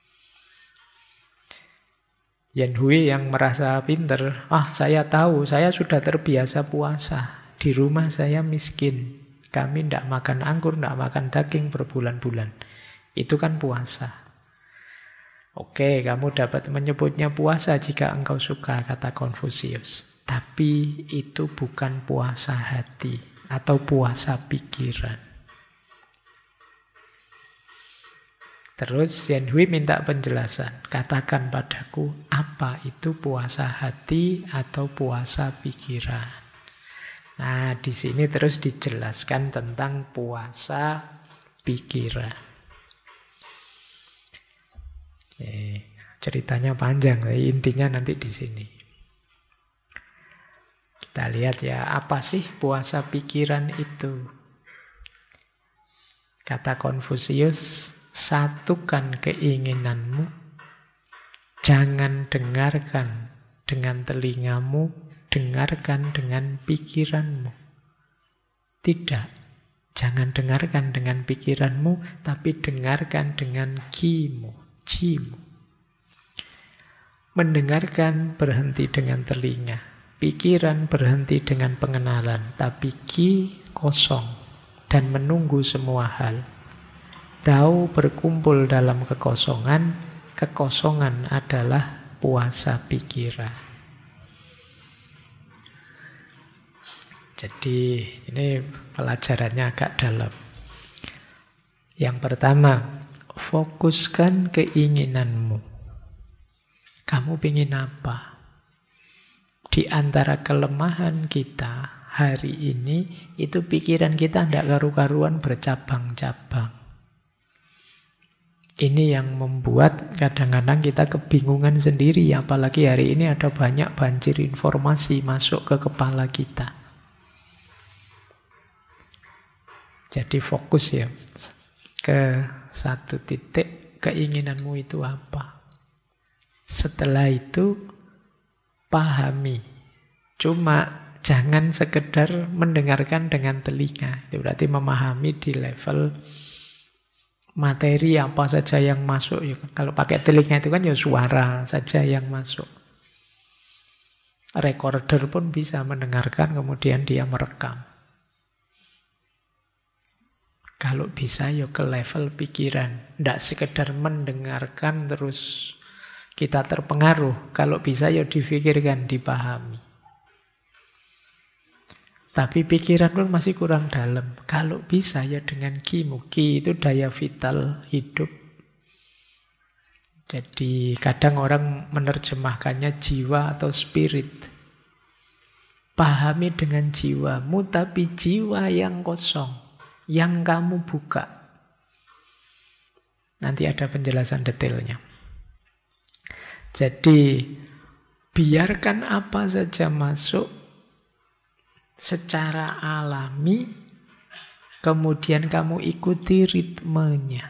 Yan Hui yang merasa pinter, saya tahu, saya sudah terbiasa puasa. Di rumah saya miskin. Kami tidak makan anggur, tidak makan daging berbulan-bulan. Itu kan puasa. Oke, kamu dapat menyebutnya puasa jika engkau suka, kata Konfusius. Tapi itu bukan puasa hati atau puasa pikiran. Terus Yen Hui minta penjelasan. Katakan padaku, apa itu puasa hati atau puasa pikiran? Nah, di sini terus dijelaskan tentang puasa pikiran. Ceritanya panjang, intinya nanti di sini. Kita lihat ya, apa sih puasa pikiran itu? Kata Konfusius, satukan keinginanmu, jangan dengarkan dengan telingamu, dengarkan dengan pikiranmu. Tidak, jangan dengarkan dengan pikiranmu, tapi dengarkan dengan jimu. Mendengarkan berhenti dengan telinga, pikiran berhenti dengan pengenalan, tapi ki kosong dan menunggu semua hal. Dao berkumpul dalam kekosongan, kekosongan adalah puasa pikiran. Jadi ini pelajarannya agak dalam. Yang pertama, fokuskan keinginanmu. Kamu ingin apa? Di antara kelemahan kita hari ini, itu pikiran kita tidak karu-karuan bercabang-cabang. Ini yang membuat kadang-kadang kita kebingungan sendiri, apalagi hari ini ada banyak banjir informasi masuk ke kepala kita. Jadi fokus ya ke satu titik, keinginanmu itu apa. Setelah itu pahami. Cuma jangan sekedar mendengarkan dengan telinga. Itu berarti memahami di level materi apa saja yang masuk. Kalau pakai telinga itu kan ya suara saja yang masuk. Recorder pun bisa mendengarkan kemudian dia merekam. Kalau bisa ya ke level pikiran. Tidak sekedar mendengarkan terus kita terpengaruh. Kalau bisa ya difikirkan, dipahami. Tapi pikiran pun masih kurang dalam. Kalau bisa ya dengan kimu. Ki itu daya vital hidup. Jadi kadang orang menerjemahkannya jiwa atau spirit. Pahami dengan jiwamu, tapi jiwa yang kosong. Yang kamu buka. Nanti ada penjelasan detailnya. Jadi biarkan apa saja masuk secara alami, kemudian kamu ikuti ritmenya.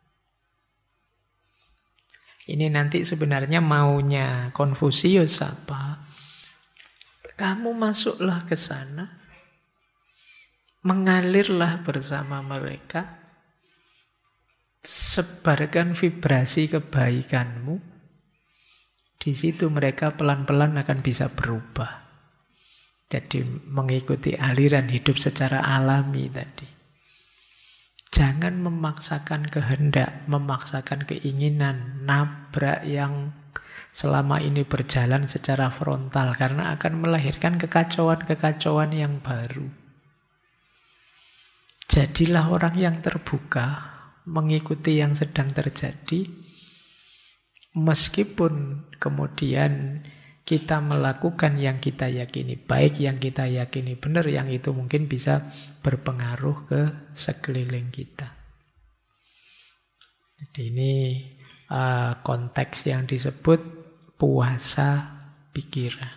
Ini nanti sebenarnya maunya Konfusius apa? Kamu masuklah ke sana, mengalirlah bersama mereka, sebarkan vibrasi kebaikanmu. Di situ mereka pelan-pelan akan bisa berubah. Jadi mengikuti aliran hidup secara alami tadi. Jangan memaksakan kehendak, memaksakan keinginan, nabrak yang selama ini berjalan secara frontal, karena akan melahirkan kekacauan-kekacauan yang baru. Jadilah orang yang terbuka, mengikuti yang sedang terjadi, meskipun kemudian kita melakukan yang kita yakini baik, yang kita yakini benar, yang itu mungkin bisa berpengaruh ke sekeliling kita. Jadi ini konteks yang disebut puasa pikiran.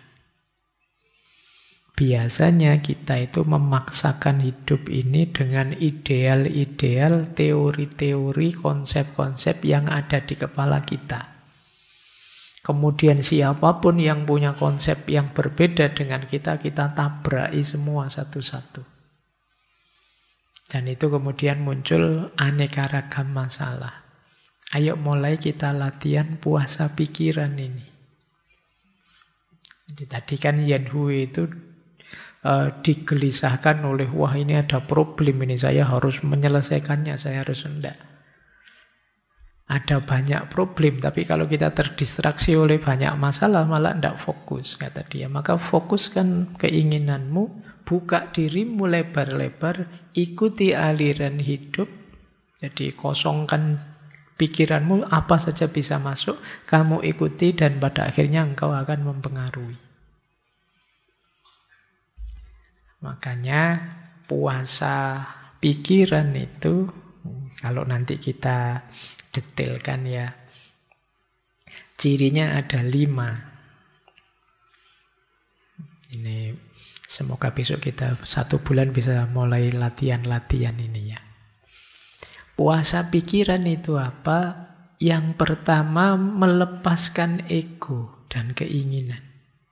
Biasanya kita itu memaksakan hidup ini dengan ideal-ideal, teori-teori, konsep-konsep yang ada di kepala kita. Kemudian siapapun yang punya konsep yang berbeda dengan kita tabrai semua satu-satu. Dan itu kemudian muncul aneka ragam masalah. Ayo mulai kita latihan puasa pikiran ini. Jadi tadi kan Yen Hui itu digelisahkan oleh, wah ini ada problem ini, saya harus menyelesaikannya, saya harus hendak. Ada banyak problem, tapi kalau kita terdistraksi oleh banyak masalah, malah tidak fokus, kata dia. Maka fokuskan keinginanmu, buka dirimu lebar-lebar, ikuti aliran hidup. Jadi kosongkan pikiranmu, apa saja bisa masuk, kamu ikuti dan pada akhirnya engkau akan mempengaruhi. Makanya puasa pikiran itu, kalau nanti kita detailkan ya, cirinya ada 5. Ini semoga besok kita 1 bulan bisa mulai latihan-latihan ini ya. Puasa pikiran itu apa? Yang pertama, melepaskan ego dan keinginan.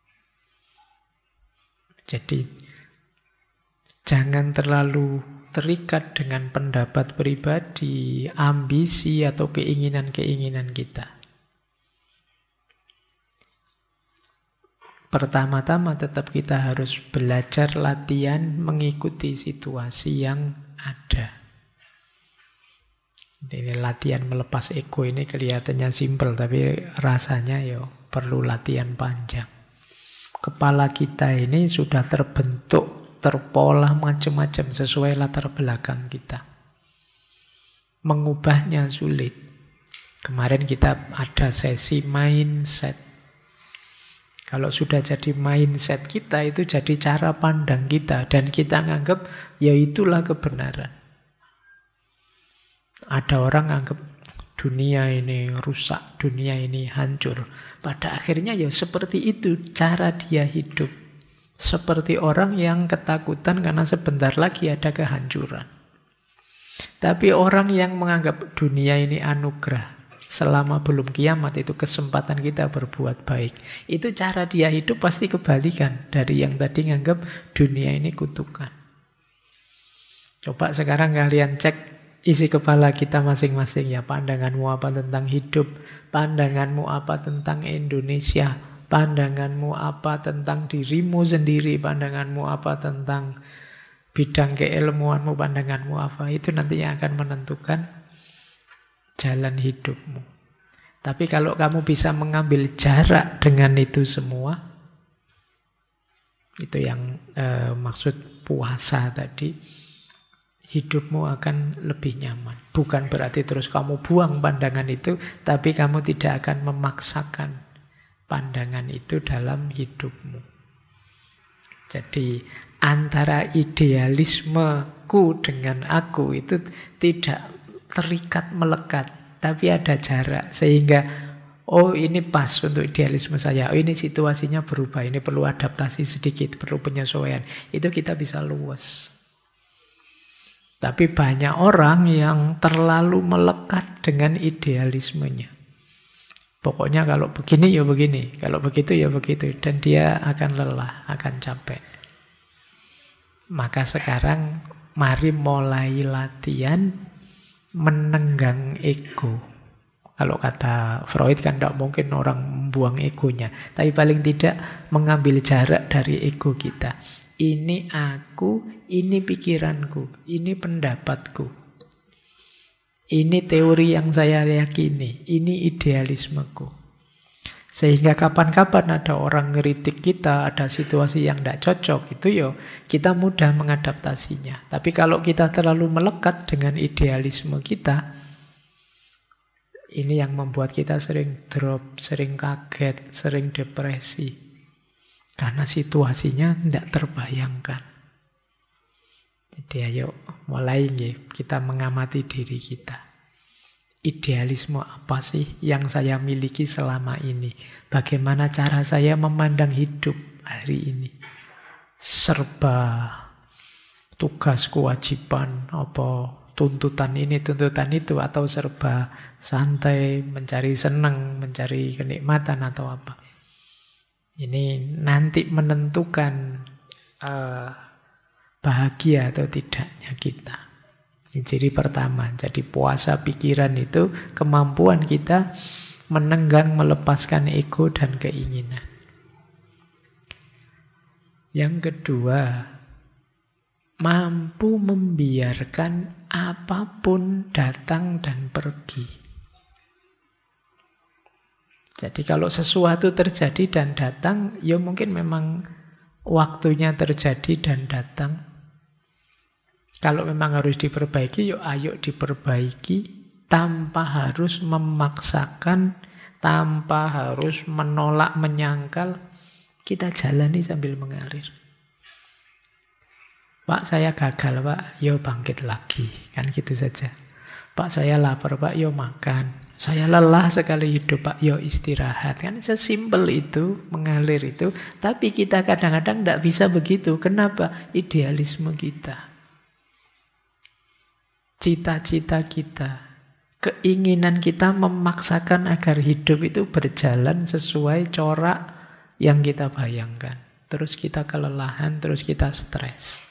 Jadi jangan terlalu terikat dengan pendapat pribadi, ambisi, atau keinginan-keinginan kita. Pertama-tama tetap kita harus belajar latihan mengikuti situasi yang ada. Ini latihan melepas ego ini kelihatannya simpel, tapi rasanya ya perlu latihan panjang. Kepala kita ini sudah terbentuk, terpola macam-macam sesuai latar belakang kita. Mengubahnya sulit. Kemarin kita ada sesi mindset. Kalau sudah jadi mindset kita, itu jadi cara pandang kita. Dan kita nganggap, ya itulah kebenaran. Ada orang nganggap dunia ini rusak, dunia ini hancur. Pada akhirnya ya seperti itu cara dia hidup. Seperti orang yang ketakutan karena sebentar lagi ada kehancuran. Tapi orang yang menganggap dunia ini anugerah, selama belum kiamat itu kesempatan kita berbuat baik. Itu cara dia hidup pasti kebalikan dari yang tadi nganggap dunia ini kutukan. Coba sekarang kalian cek isi kepala kita masing-masing ya. Pandanganmu apa tentang hidup? Pandanganmu apa tentang Indonesia? Pandanganmu apa tentang dirimu sendiri? Pandanganmu apa tentang bidang keilmuanmu? Pandanganmu apa? Itu nantinya akan menentukan jalan hidupmu. Tapi kalau kamu bisa mengambil jarak dengan itu semua, itu yang maksud puasa tadi, hidupmu akan lebih nyaman. Bukan berarti terus kamu buang pandangan itu, tapi kamu tidak akan memaksakan pandangan itu dalam hidupmu. Jadi antara idealismeku dengan aku itu tidak terikat melekat, tapi ada jarak sehingga oh ini pas untuk idealisme saya, oh ini situasinya berubah, ini perlu adaptasi sedikit, perlu penyesuaian. Itu kita bisa luas. Tapi banyak orang yang terlalu melekat dengan idealismenya. Pokoknya kalau begini ya begini, kalau begitu ya begitu. Dan dia akan lelah, akan capek. Maka sekarang mari mulai latihan menenggang ego. Kalau kata Freud kan tidak mungkin orang membuang egonya. Tapi paling tidak mengambil jarak dari ego kita. Ini aku, ini pikiranku, ini pendapatku. Ini teori yang saya yakini, ini idealismeku. Sehingga kapan-kapan ada orang ngeritik kita, ada situasi yang tidak cocok, itu yo kita mudah mengadaptasinya. Tapi kalau kita terlalu melekat dengan idealisme kita, ini yang membuat kita sering drop, sering kaget, sering depresi. Karena situasinya tidak terbayangkan. Jadi ayo mulai kita mengamati diri kita. Idealisme apa sih yang saya miliki selama ini? Bagaimana cara saya memandang hidup hari ini? Serba tugas, kewajiban, apa tuntutan ini, tuntutan itu, atau serba santai, mencari senang, mencari kenikmatan atau apa? Ini nanti menentukan bahagia atau tidaknya kita. Ini ciri pertama. Jadi puasa pikiran itu kemampuan kita menenggang, melepaskan ego dan keinginan. Yang kedua, mampu membiarkan apapun datang dan pergi. Jadi kalau sesuatu terjadi dan datang, ya mungkin memang waktunya terjadi dan datang. Kalau memang harus diperbaiki, yuk ayo diperbaiki tanpa harus memaksakan, tanpa harus menolak, menyangkal. Kita jalani sambil mengalir. Pak, saya gagal, Pak. Yo bangkit lagi. Kan gitu saja. Pak, saya lapar, Pak. Yo makan. Saya lelah sekali hidup, Pak. Yo istirahat. Kan sesimpel itu, mengalir itu. Tapi kita kadang-kadang tidak bisa begitu. Kenapa? Idealisme kita. Cita-cita kita. Keinginan kita memaksakan agar hidup itu berjalan sesuai corak yang kita bayangkan. Terus kita kelelahan, terus kita stres.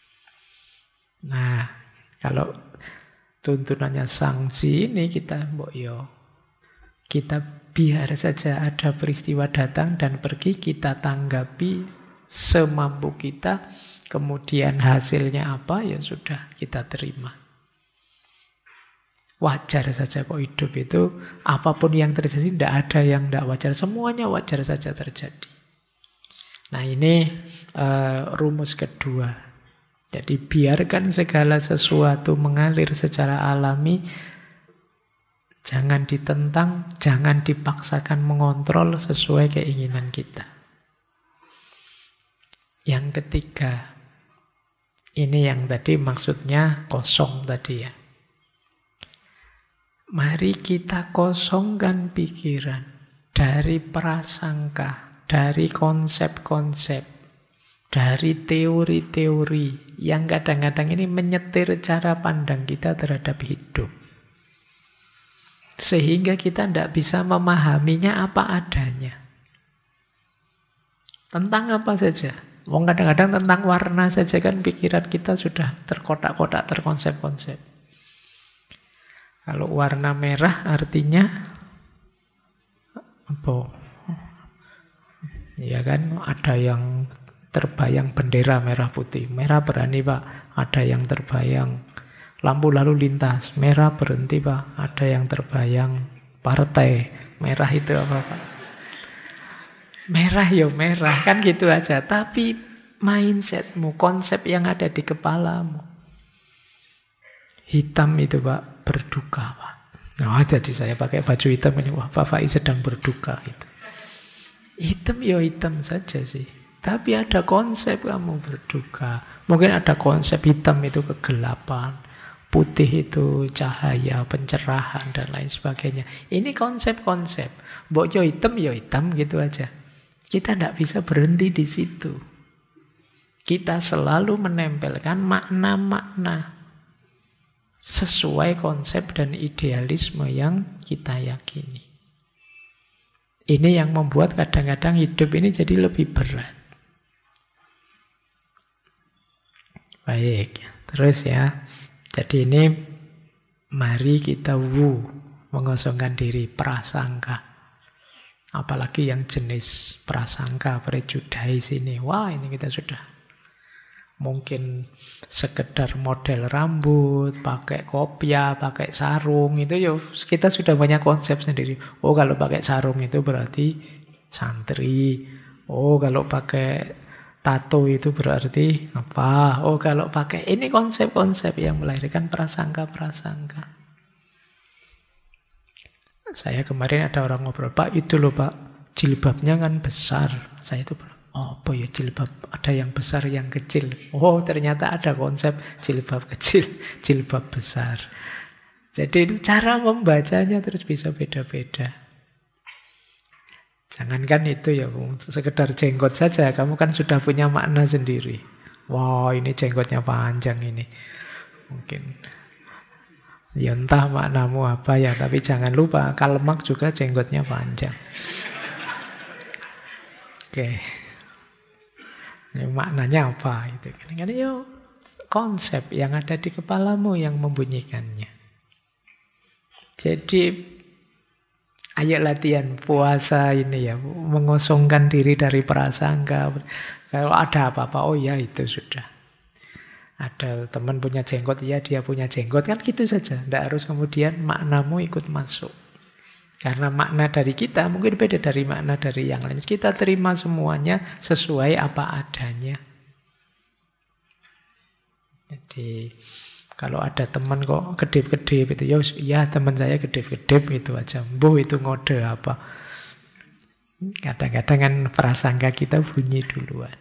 Nah, kalau tuntunannya sanksi ini kita kita biar saja ada peristiwa datang dan pergi, kita tanggapi semampu kita, kemudian hasilnya apa, ya sudah kita terima. Wajar saja kok hidup itu, apapun yang terjadi, tidak ada yang tidak wajar. Semuanya wajar saja terjadi. Nah ini rumus kedua. Jadi biarkan segala sesuatu mengalir secara alami. Jangan ditentang, jangan dipaksakan mengontrol sesuai keinginan kita. Yang ketiga, ini yang tadi maksudnya kosong tadi ya. Mari kita kosongkan pikiran dari prasangka, dari konsep-konsep, dari teori-teori yang kadang-kadang ini menyetir cara pandang kita terhadap hidup. Sehingga kita tidak bisa memahaminya apa adanya. Tentang apa saja. Kadang-kadang tentang warna saja kan pikiran kita sudah terkotak-kotak, terkonsep-konsep. Kalau warna merah artinya apa? Ya kan, ada yang terbayang bendera merah putih. Merah berani, Pak. Ada yang terbayang lampu lalu lintas. Merah berhenti, Pak. Ada yang terbayang partai. Merah itu apa, Pak? Merah ya merah. Kan gitu aja. Tapi mindsetmu, konsep yang ada di kepalamu. Hitam itu, Pak. Berduka, Pak. Nah, jadi saya pakai baju hitam ini. Wah, Pak Faiz sedang berduka itu. Hitam ya hitam saja sih. Tapi ada konsep kamu berduka. Mungkin ada konsep hitam itu kegelapan. Putih itu cahaya, pencerahan, dan lain sebagainya. Ini konsep-konsep. Mbok yo hitam gitu aja. Kita tidak bisa berhenti di situ. Kita selalu menempelkan makna-makna sesuai konsep dan idealisme yang kita yakini. Ini yang membuat kadang-kadang hidup ini jadi lebih berat. Baik, terus ya. Jadi ini mari kita mengosongkan diri prasangka. Apalagi yang jenis prasangka, prejudice ini. Wah, ini kita sudah mungkin sekedar model rambut, pakai kopiah, pakai sarung, itu kita sudah banyak konsep sendiri. Oh, kalau pakai sarung itu berarti santri. Oh, kalau pakai tato itu berarti apa? Oh, kalau pakai ini konsep-konsep yang melahirkan prasangka-prasangka. Saya kemarin ada orang ngobrol, Pak itu loh Pak, jilbabnya kan besar. Saya itu oh, apa ya jilbab? Ada yang besar, yang kecil. Oh, ternyata ada konsep jilbab kecil, jilbab besar. Jadi cara membacanya terus bisa beda-beda. Jangankan itu ya, sekedar jenggot saja, kamu kan sudah punya makna sendiri. Wow, ini jenggotnya panjang ini. Mungkin ya entah maknamu apa ya, tapi jangan lupa Kalmak juga jenggotnya panjang. Oke. Maknanya apa itu? Kan konsep yang ada di kepalamu yang membunyikannya. Jadi ayo latihan puasa ini ya, mengosongkan diri dari prasangka. Kalau ada apa-apa, oh ya itu sudah. Ada teman punya jenggot, ya dia punya jenggot, kan gitu saja. Tidak harus kemudian maknamu ikut masuk. Karena makna dari kita mungkin beda dari makna dari yang lain. Kita terima semuanya sesuai apa adanya. Jadi kalau ada teman kok kedip-kedip itu, ya teman saya kedip-kedip itu aja. Itu ngode apa. Kadang-kadang kan prasangka kita bunyi duluan.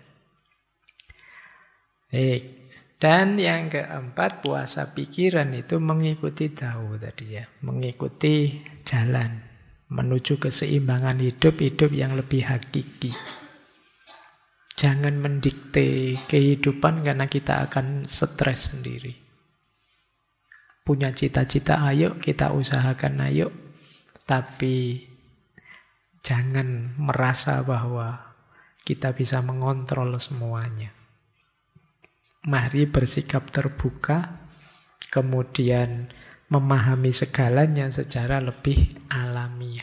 Dan yang keempat, puasa pikiran itu mengikuti tahu tadi ya. Mengikuti jalan. Menuju keseimbangan hidup yang lebih hakiki. Jangan mendikte kehidupan karena kita akan stres sendiri. Punya cita-cita, ayo kita usahakan, ayo. Tapi jangan merasa bahwa kita bisa mengontrol semuanya. Mari bersikap terbuka, kemudian memahami segalanya secara lebih alamiah.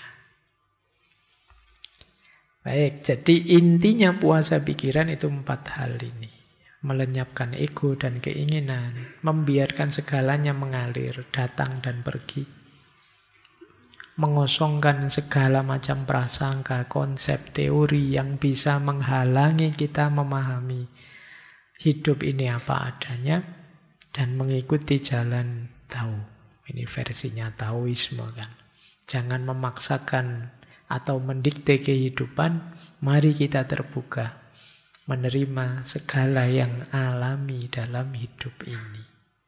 Baik, jadi intinya puasa pikiran itu 4 hal ini. Melenyapkan ego dan keinginan, membiarkan segalanya mengalir, datang dan pergi. Mengosongkan segala macam prasangka, konsep, teori yang bisa menghalangi kita memahami hidup ini apa adanya, dan mengikuti jalan tahu. Ini versinya taoisme kan. Jangan memaksakan atau mendikte kehidupan, mari kita terbuka, menerima segala yang alami dalam hidup ini.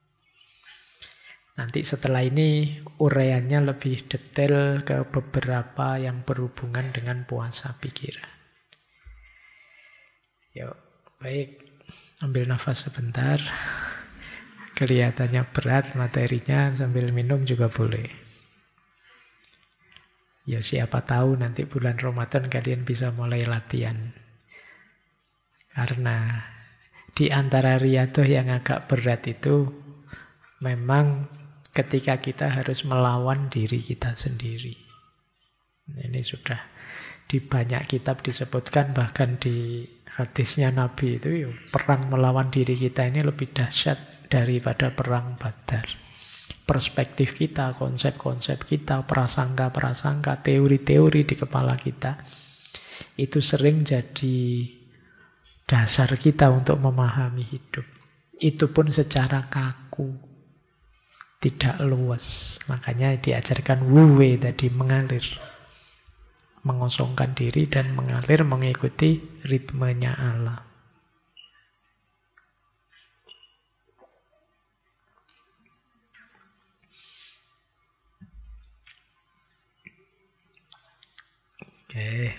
Nanti setelah ini uraiannya lebih detail ke beberapa yang berhubungan dengan puasa pikiran. Yuk, baik. Ambil nafas sebentar. Kelihatannya berat materinya, sambil minum juga boleh. Ya siapa tahu nanti bulan Ramadan kalian bisa mulai latihan. Karena di antara riyadhah yang agak berat itu memang ketika kita harus melawan diri kita sendiri. Ini sudah di banyak kitab disebutkan, bahkan di hadisnya Nabi itu perang melawan diri kita ini lebih dahsyat daripada perang Badar. Perspektif kita, konsep-konsep kita, prasangka-prasangka, teori-teori di kepala kita itu sering jadi dasar kita untuk memahami hidup. Itu pun secara kaku, tidak luas. Makanya diajarkan wuwe tadi, mengalir. Mengosongkan diri dan mengalir mengikuti ritmenya alam. Oke.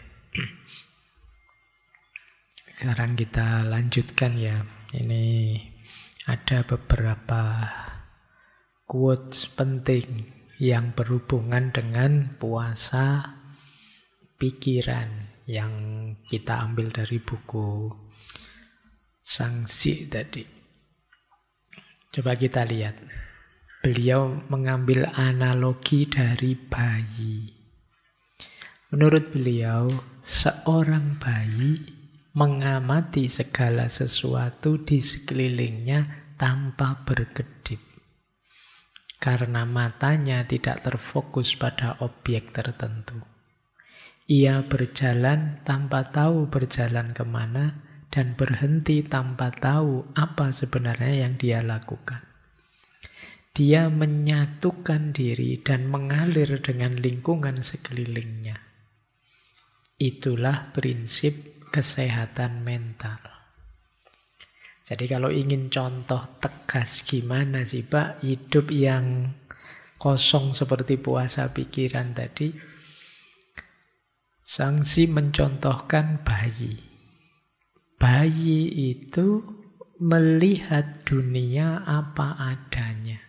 Sekarang kita lanjutkan ya. Ini ada beberapa quotes penting yang berhubungan dengan puasa pikiran yang kita ambil dari buku Sangsi tadi. Coba kita lihat. Beliau mengambil analogi dari bayi. Menurut beliau, seorang bayi mengamati segala sesuatu di sekelilingnya tanpa berkedip. Karena matanya tidak terfokus pada objek tertentu. Ia berjalan tanpa tahu berjalan kemana dan berhenti tanpa tahu apa sebenarnya yang dia lakukan. Dia menyatukan diri dan mengalir dengan lingkungan sekelilingnya. Itulah prinsip kesehatan mental. Jadi kalau ingin contoh tegas gimana sih Pak hidup yang kosong seperti puasa pikiran tadi, Sangsi mencontohkan bayi. Bayi itu melihat dunia apa adanya.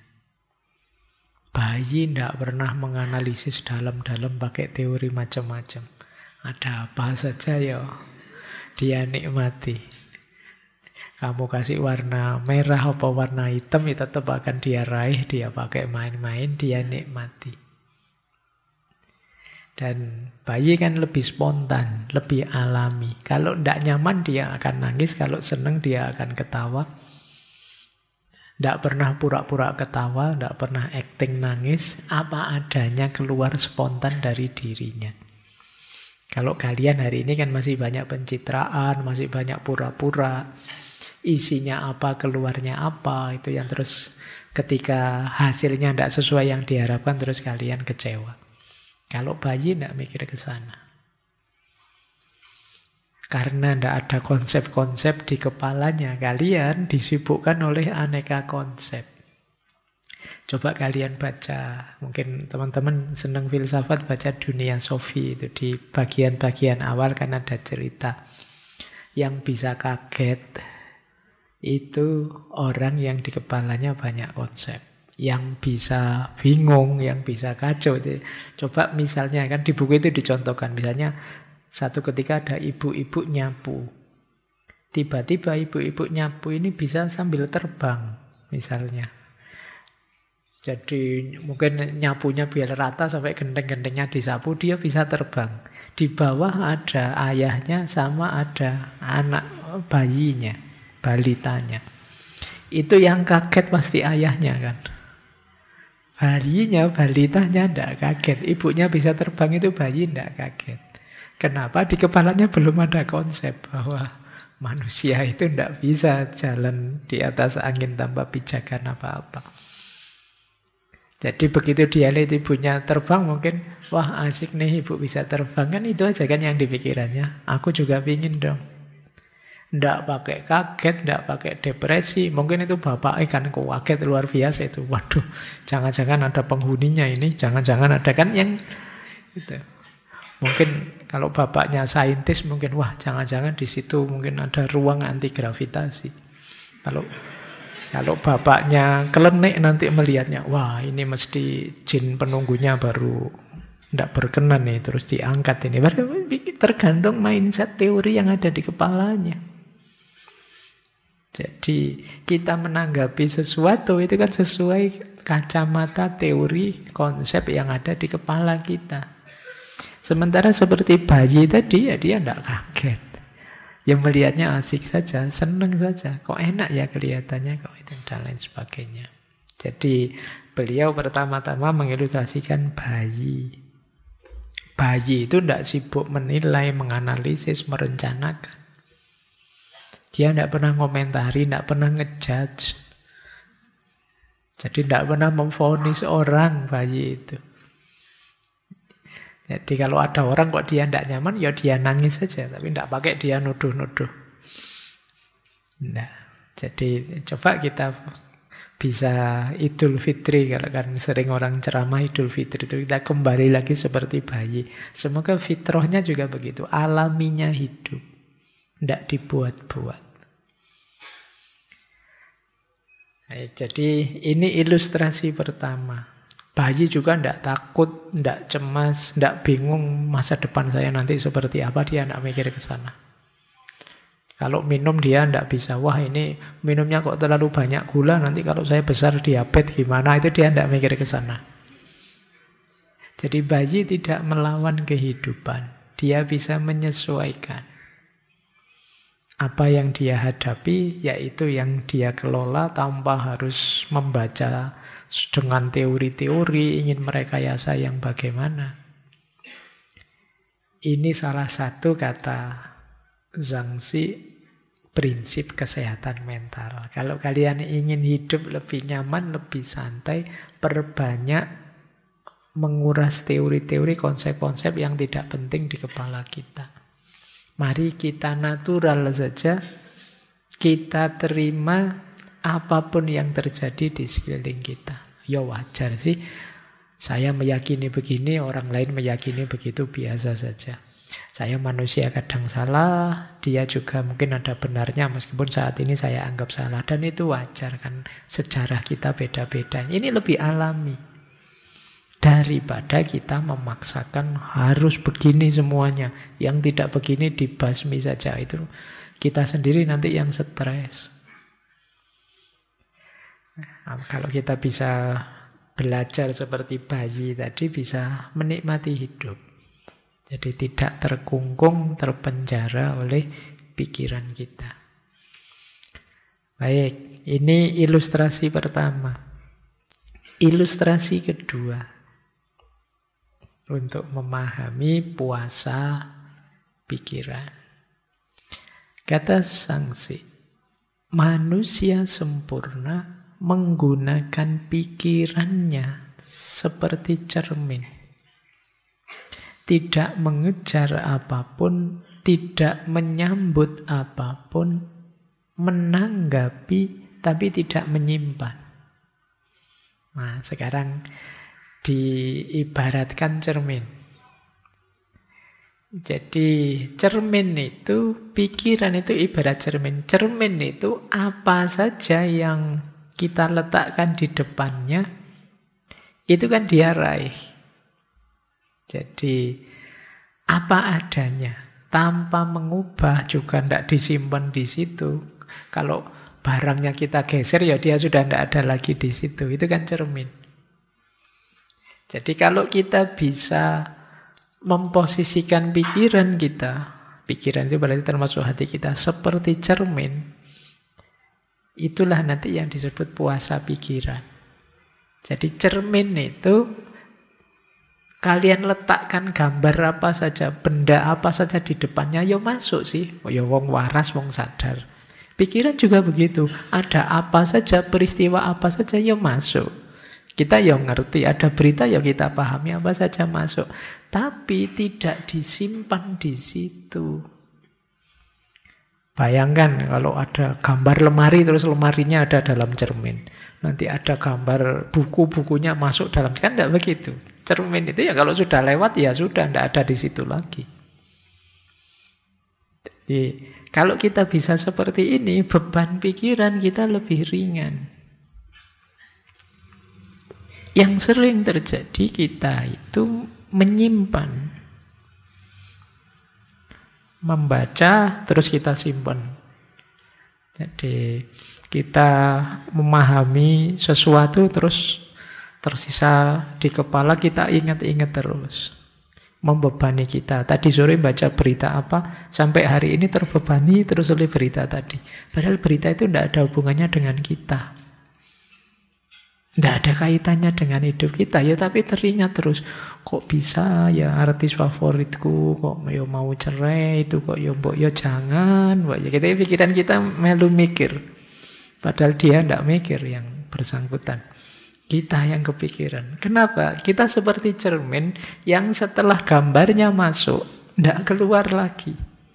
Bayi tidak pernah menganalisis dalam-dalam pakai teori macam-macam. Ada apa saja ya, dia nikmati. Kamu kasih warna merah apa warna hitam, itu tetap akan dia raih, dia pakai main-main, dia nikmati. Dan bayi kan lebih spontan, lebih alami. Kalau tidak nyaman dia akan nangis, kalau senang dia akan ketawa. Tidak pernah pura-pura ketawa, tidak pernah acting nangis, apa adanya keluar spontan dari dirinya. Kalau kalian hari ini kan masih banyak pencitraan, masih banyak pura-pura, isinya apa, keluarnya apa, itu yang terus ketika hasilnya tidak sesuai yang diharapkan, terus kalian kecewa. Kalau bayi tidak mikir ke sana. Karena tidak ada konsep-konsep di kepalanya, kalian disibukkan oleh aneka konsep. Coba kalian baca, mungkin teman-teman senang filsafat, baca Dunia Sofi, itu di bagian-bagian awal kan ada cerita. Yang bisa kaget, itu orang yang di kepalanya banyak konsep. Yang bisa bingung, yang bisa kacau. Coba misalnya, kan di buku itu dicontohkan, misalnya satu ketika ada ibu-ibu nyapu. Tiba-tiba ibu-ibu nyapu ini bisa sambil terbang, misalnya. Jadi mungkin nyapunya biar rata sampai genteng-gentengnya disapu, dia bisa terbang. Di bawah ada ayahnya sama ada anak bayinya, balitanya. Itu yang kaget pasti ayahnya kan. Bayinya, balitanya tidak kaget. Ibunya bisa terbang, itu bayi tidak kaget. Kenapa? Di kepalanya belum ada konsep bahwa manusia itu tidak bisa jalan di atas angin tanpa pijakan apa-apa. Jadi begitu dia lihat ibunya terbang, mungkin, wah asik nih ibu bisa terbang. Kan itu aja kan yang dipikirannya. Aku juga pingin dong. Tidak pakai kaget, tidak pakai depresi. Mungkin itu bapak kan kaget luar biasa itu. Waduh, jangan-jangan ada penghuninya ini. Jangan-jangan ada kan yang gitu. Mungkin kalau bapaknya saintis, mungkin wah jangan-jangan di situ mungkin ada ruang anti gravitasi. Kalau bapaknya kelenik nanti melihatnya, wah ini mesti jin penunggunya baru tidak berkenan nih, terus diangkat ini. Tergantung mindset teori yang ada di kepalanya. Jadi kita menanggapi sesuatu itu kan sesuai kacamata teori konsep yang ada di kepala kita. Sementara seperti bayi tadi, ya dia tidak kaget. Yang melihatnya asik saja, senang saja. Kok enak ya kelihatannya, kok itu dan lain sebagainya. Jadi beliau pertama-tama mengilustrasikan bayi. Bayi itu tidak sibuk menilai, menganalisis, merencanakan. Dia tidak pernah komentari, tidak pernah ngejudge. Jadi tidak pernah memvonis orang bayi itu. Jadi kalau ada orang kok dia tidak nyaman, ya dia nangis saja. Tapi tidak pakai dia nuduh-nuduh. Nah, jadi coba kita bisa Idul Fitri. Kalau kan sering orang ceramah Idul Fitri itu, kita kembali lagi seperti bayi. Semoga fitrahnya juga begitu. Alaminya hidup. Tidak dibuat-buat. Nah, jadi ini ilustrasi pertama. Bayi juga tidak takut, tidak cemas, tidak bingung masa depan saya nanti seperti apa, dia tidak mikir ke sana. Kalau minum dia tidak bisa, wah ini minumnya kok terlalu banyak gula, nanti kalau saya besar diabetes gimana, itu dia tidak mikir ke sana. Jadi bayi tidak melawan kehidupan, dia bisa menyesuaikan. Apa yang dia hadapi, yaitu yang dia kelola tanpa harus membaca dengan teori-teori, ingin merekayasa yang bagaimana. Ini salah satu kata Zhangxi, prinsip kesehatan mental. Kalau kalian ingin hidup lebih nyaman, lebih santai, perbanyak menguras teori-teori, konsep-konsep yang tidak penting di kepala kita. Mari kita natural saja, kita terima apapun yang terjadi di sekeliling kita. Ya wajar sih, saya meyakini begini, orang lain meyakini begitu, biasa saja. Saya manusia kadang salah, dia juga mungkin ada benarnya, meskipun saat ini saya anggap salah. Dan itu wajar kan, sejarah kita beda-beda. Ini lebih alami. Daripada kita memaksakan harus begini semuanya. Yang tidak begini dibasmi saja. Itu kita sendiri nanti yang stres. Nah, kalau kita bisa belajar seperti bayi tadi, bisa menikmati hidup. Jadi tidak terkungkung, terpenjara oleh pikiran kita. Baik, Ini ilustrasi pertama. Ilustrasi kedua. Untuk memahami puasa pikiran. Kata Sangsi, manusia sempurna menggunakan pikirannya seperti cermin. Tidak mengejar apapun, tidak menyambut apapun, menanggapi tapi tidak menyimpan. Nah, sekarang diibaratkan cermin. Jadi cermin itu, pikiran itu ibarat cermin. Cermin itu apa saja yang kita letakkan di depannya, itu kan dia raih. Jadi apa adanya, tanpa mengubah, juga tidak disimpan di situ. Kalau barangnya kita geser, ya dia sudah tidak ada lagi di situ. Itu kan cermin. Jadi kalau kita bisa memposisikan pikiran kita, pikiran itu berarti termasuk hati kita, seperti cermin, itulah nanti yang disebut puasa pikiran. Jadi cermin itu kalian letakkan gambar apa saja, benda apa saja di depannya, ya masuk sih. Oh ya wong waras, wong sadar. Pikiran juga begitu. Ada apa saja, peristiwa apa saja, ya masuk. Kita ya ngerti, ada berita ya kita pahami, apa saja masuk. Tapi tidak disimpan di situ. Bayangkan kalau ada gambar lemari, terus lemarinya ada dalam cermin. Nanti ada gambar buku-bukunya masuk dalam, kan tidak begitu. Cermin itu ya kalau sudah lewat ya sudah, tidak ada di situ lagi. Jadi kalau kita bisa seperti ini, beban pikiran kita lebih ringan. Yang sering terjadi kita itu menyimpan. Membaca terus kita simpan. Jadi kita memahami sesuatu terus tersisa di kepala, kita ingat-ingat terus. Membebani kita. Tadi sore baca berita apa, sampai hari ini terbebani terus oleh berita tadi. Padahal berita itu tidak ada hubungannya dengan kita. Tidak ada kaitannya dengan hidup kita. Ya tapi teringat terus. Kok bisa ya artis favoritku kok ya mau cerai, itu kok ya mbok ya jangan. Ya kita pikiran kita melu mikir. Padahal dia tidak mikir yang bersangkutan. Kita yang kepikiran. Kenapa? Kita seperti cermin yang setelah gambarnya masuk, tidak keluar lagi.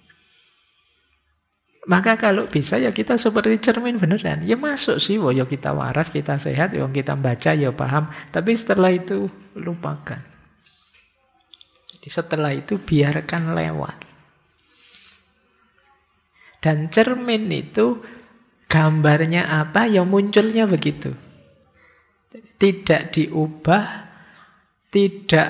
Maka kalau bisa ya kita seperti cermin beneran. Ya masuk sih, ya kita waras, kita sehat, ya kita baca, ya paham. Tapi setelah itu lupakan. Jadi setelah itu biarkan lewat. Dan cermin itu gambarnya apa, ya munculnya begitu. Tidak diubah, tidak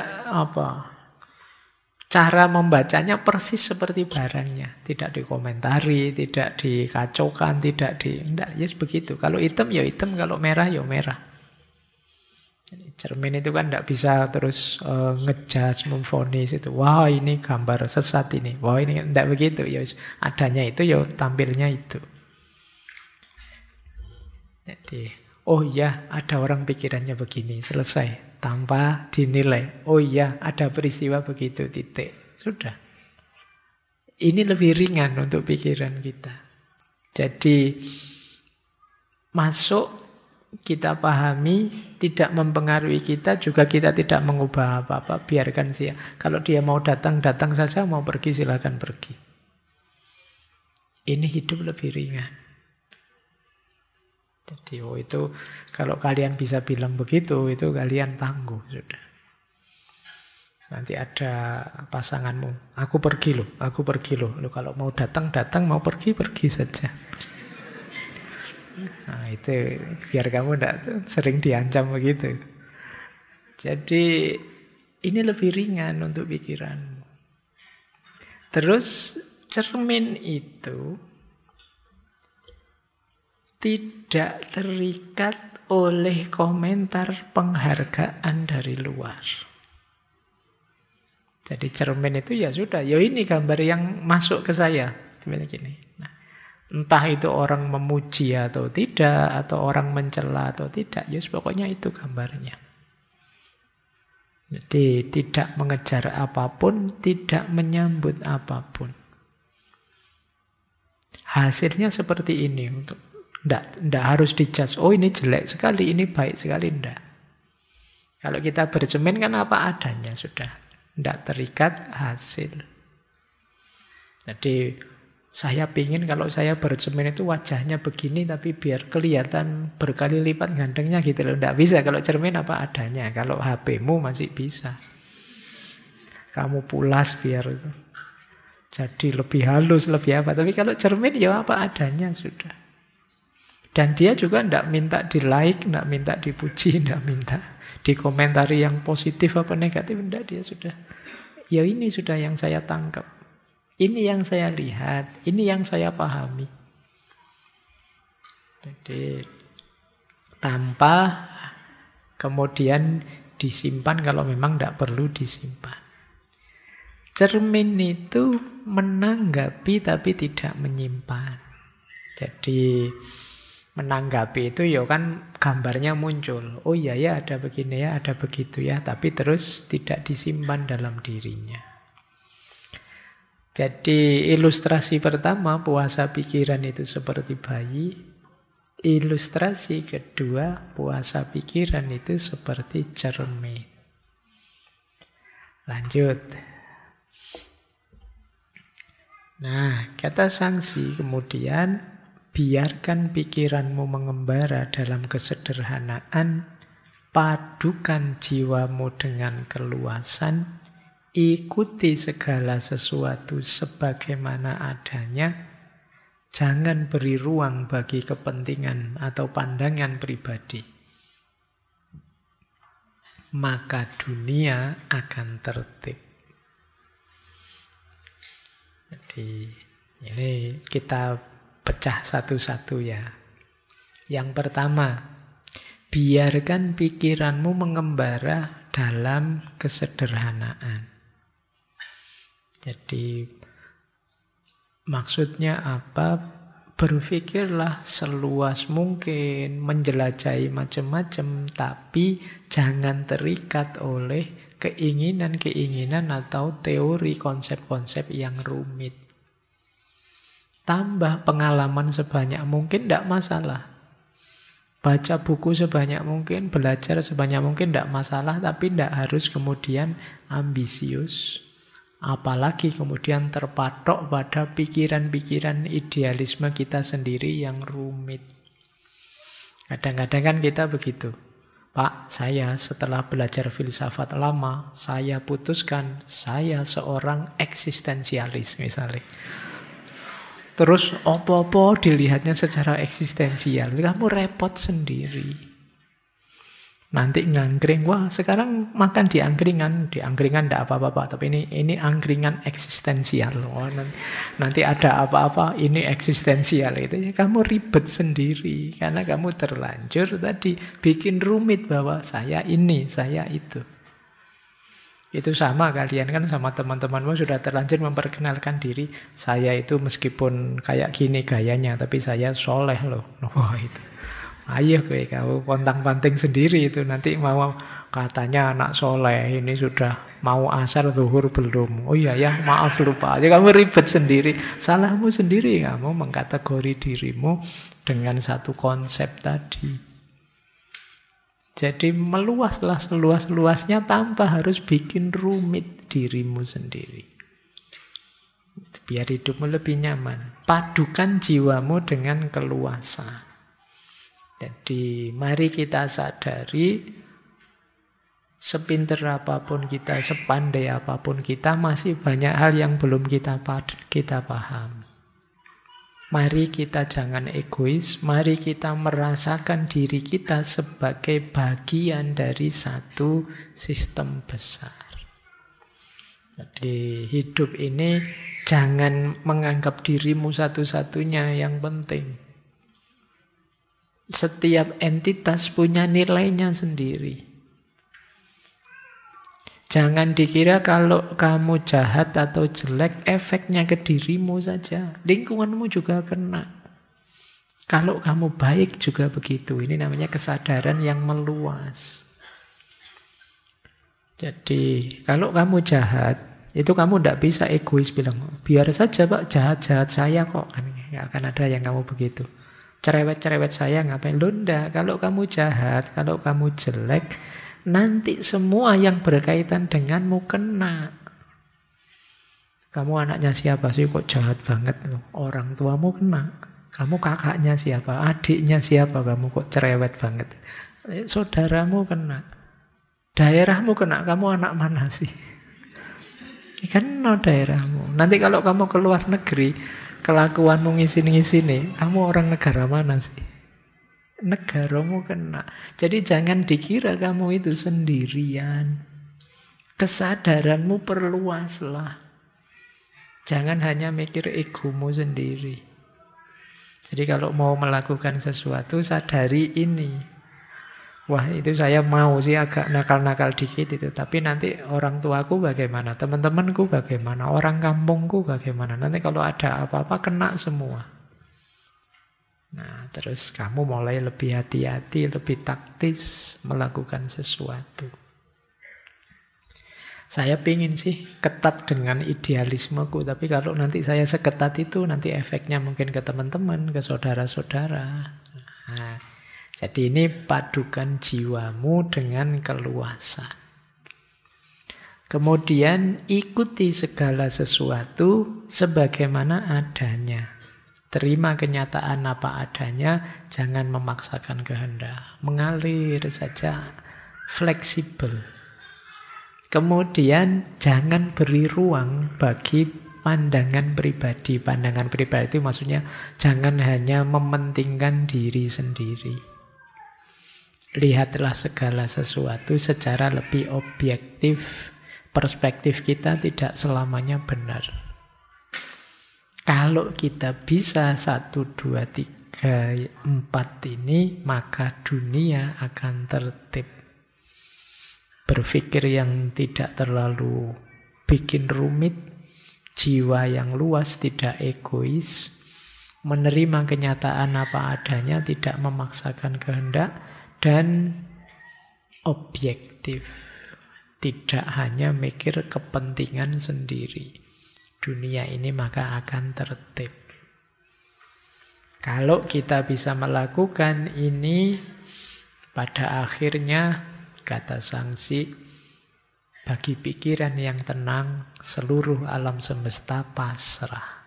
cara membacanya persis seperti barangnya, tidak dikomentari, tidak dikacaukan, enggak, yes begitu. Kalau hitam ya hitam, kalau merah ya merah. Cermin itu kan tidak bisa terus ngejudge, memvonis itu. Wah ini gambar sesat ini, wah ini tidak begitu. Ya adanya itu ya tampilnya itu. Jadi oh iya, ada orang pikirannya begini, selesai. Tanpa dinilai. Oh iya, ada peristiwa begitu, titik. Sudah. Ini lebih ringan untuk pikiran kita. Jadi, masuk, kita pahami, tidak mempengaruhi kita, juga kita tidak mengubah apa-apa. Biarkan dia. Kalau dia mau datang, datang saja. Mau pergi, silakan pergi. Ini hidup lebih ringan. Jadi itu kalau kalian bisa bilang begitu, itu kalian tangguh sudah. Nanti ada pasanganmu, aku pergi loh. Lo kalau mau datang, mau pergi saja. Nah itu biar kamu tidak sering diancam begitu. Jadi ini lebih ringan untuk pikiran. Terus cermin itu tidak terikat oleh komentar penghargaan dari luar. Jadi cermin itu ya sudah, ya ini gambar yang masuk ke saya. Gini. Nah, Entah itu orang memuji atau tidak, atau orang mencela atau tidak, ya pokoknya itu gambarnya. Jadi tidak mengejar apapun, tidak menyambut apapun. Hasilnya seperti ini. Tidak harus dijudge, oh ini jelek sekali, ini baik sekali, tidak. Kalau kita bercermin kan apa adanya sudah. Tidak terikat hasil. Jadi saya pingin kalau saya bercermin itu wajahnya begini tapi biar kelihatan berkali lipat gantengnya gitu loh. Tidak bisa kalau cermin apa adanya. Kalau HP-mu masih bisa. Kamu pulas biar itu jadi lebih halus, lebih apa. Tapi kalau cermin ya apa adanya sudah. Dan dia juga tidak minta di like, tidak minta dipuji, tidak minta dikomentari yang positif apa negatif. Tidak, dia sudah. Ya ini sudah yang saya tangkap. Ini yang saya lihat, ini yang saya pahami. Jadi tanpa kemudian disimpan kalau memang tidak perlu disimpan. Cermin itu menanggapi tapi tidak menyimpan. Jadi menanggapi itu ya kan gambarnya muncul. Oh iya ya ada begini ya, ada begitu ya. Tapi terus tidak disimpan dalam dirinya. Jadi ilustrasi pertama puasa pikiran itu seperti bayi. Ilustrasi kedua puasa pikiran itu seperti cermin. Lanjut. Nah, kata sanksi kemudian biarkan pikiranmu mengembara dalam kesederhanaan, padukan jiwamu dengan keluasan, ikuti segala sesuatu sebagaimana adanya, jangan beri ruang bagi kepentingan atau pandangan pribadi. Maka dunia akan tertib. Jadi ini kita pecah satu-satu ya. Yang pertama, biarkan pikiranmu mengembara dalam kesederhanaan. Jadi maksudnya apa? Berpikirlah seluas mungkin, menjelajahi macam-macam, tapi jangan terikat oleh keinginan-keinginan atau teori konsep-konsep yang rumit. Tambah pengalaman sebanyak mungkin, tidak masalah. Baca buku sebanyak mungkin, belajar sebanyak mungkin, tidak masalah, tapi tidak harus kemudian ambisius. Apalagi kemudian terpatok pada pikiran-pikiran idealisme kita sendiri yang rumit. Kadang-kadang kan kita begitu. Pak, saya setelah belajar filsafat lama, saya putuskan saya seorang eksistensialis misalnya. Terus opo-opo dilihatnya secara eksistensial. Kamu repot sendiri. Nanti ngangkring, wah sekarang makan di angkringan tidak apa-apa, tapi ini angkringan eksistensial. Wah, nanti ada apa-apa, ini eksistensial itu. Ya, kamu ribet sendiri karena kamu terlanjur tadi bikin rumit bahwa saya ini, saya itu. Itu sama kalian kan sama teman-temanmu sudah terlanjur memperkenalkan diri. Saya itu meskipun kayak gini gayanya, tapi saya soleh loh. Wah itu. Ayo kamu pontang-panting sendiri itu. Nanti mau katanya anak soleh, ini sudah mau asar zuhur belum. Oh iya ya, maaf lupa. Jadi kamu ribet sendiri. Salahmu sendiri kamu mengkategori dirimu dengan satu konsep tadi. Jadi meluaslah seluas-luasnya tanpa harus bikin rumit dirimu sendiri. Biar hidupmu lebih nyaman. Padukan jiwamu dengan keluasan. Jadi mari kita sadari sepinter apapun kita, sepandai apapun kita, masih banyak hal yang belum kita paham. Mari kita jangan egois, mari kita merasakan diri kita sebagai bagian dari satu sistem besar. Jadi hidup ini jangan menganggap dirimu satu-satunya yang penting. Setiap entitas punya nilainya sendiri. Jangan dikira kalau kamu jahat atau jelek, efeknya ke dirimu saja. Lingkunganmu juga kena. Kalau kamu baik juga begitu. Ini namanya kesadaran yang meluas. Jadi, kalau kamu jahat, itu kamu tidak bisa egois bilang, biar saja Pak, jahat-jahat saya kok. Nggak akan ada yang kamu begitu. Cerewet-cerewet saya ngapain? Loh, enggak. Kalau kamu jahat, kalau kamu jelek, nanti semua yang berkaitan denganmu kena. Kamu anaknya siapa sih kok jahat banget? Orang tuamu kena. Kamu kakaknya siapa? Adiknya siapa? Kamu kok cerewet banget? Saudaramu kena. Daerahmu kena. Kamu anak mana sih? Kena daerahmu. Nanti kalau kamu keluar negeri, kelakuanmu ngisin-ngisini, kamu orang negara mana sih? Negaramu kena. Jadi jangan dikira kamu itu sendirian. Kesadaranmu perluaslah. Jangan hanya mikir egomu sendiri. Jadi kalau mau melakukan sesuatu, sadari ini. Wah, itu saya mau sih agak nakal-nakal dikit itu. Tapi nanti orang tuaku bagaimana? Teman-temanku bagaimana? Orang kampungku bagaimana? Nanti kalau ada apa-apa kena semua. Nah, terus kamu mulai lebih hati-hati, lebih taktis melakukan sesuatu. Saya pingin sih ketat dengan idealismeku, tapi kalau nanti saya seketat itu, nanti efeknya mungkin ke teman-teman, ke saudara-saudara. Nah, jadi ini padukan jiwamu dengan keluasan. Kemudian ikuti segala sesuatu sebagaimana adanya. Terima kenyataan apa adanya, jangan memaksakan kehendak. Mengalir saja, fleksibel. Kemudian jangan beri ruang bagi pandangan pribadi. Pandangan pribadi itu maksudnya jangan hanya mementingkan diri sendiri. Lihatlah segala sesuatu secara lebih objektif. Perspektif kita tidak selamanya benar. Kalau kita bisa 1, 2, 3, 4 ini, maka dunia akan tertib. Berpikir yang tidak terlalu bikin rumit, jiwa yang luas, tidak egois, menerima kenyataan apa adanya, tidak memaksakan kehendak, dan objektif. Tidak hanya mikir kepentingan sendiri. Dunia ini maka akan tertib. Kalau kita bisa melakukan ini, pada akhirnya, kata Sangsi, bagi pikiran yang tenang, seluruh alam semesta pasrah.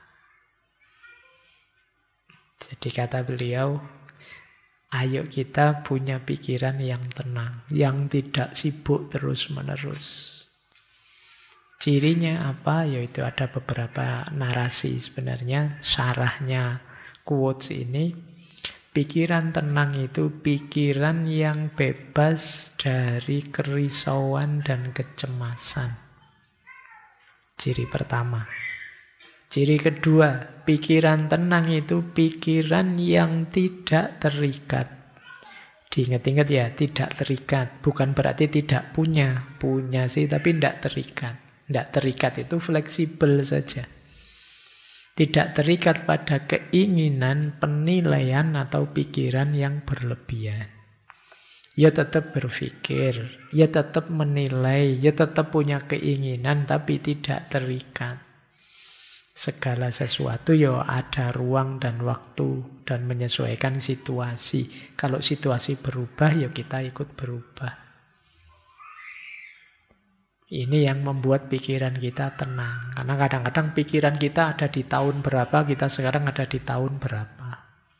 Jadi kata beliau, ayo kita punya pikiran yang tenang, yang tidak sibuk terus-menerus. Cirinya apa? Yaitu ada beberapa narasi sebenarnya, syarahnya quotes ini. Pikiran tenang itu pikiran yang bebas dari kerisauan dan kecemasan. Ciri pertama. Ciri kedua, pikiran tenang itu pikiran yang tidak terikat. Diingat-ingat ya, tidak terikat. Bukan berarti tidak punya. Punya sih, tapi tidak terikat. Tidak terikat itu fleksibel saja. Tidak terikat pada keinginan, penilaian, atau pikiran yang berlebihan. Ya tetap berpikir, ya tetap menilai, ya tetap punya keinginan, tapi tidak terikat. Segala sesuatu ya ada ruang dan waktu dan menyesuaikan situasi. Kalau situasi berubah, ya kita ikut berubah. Ini yang membuat pikiran kita tenang. Karena kadang-kadang pikiran kita ada di tahun berapa, kita sekarang ada di tahun berapa.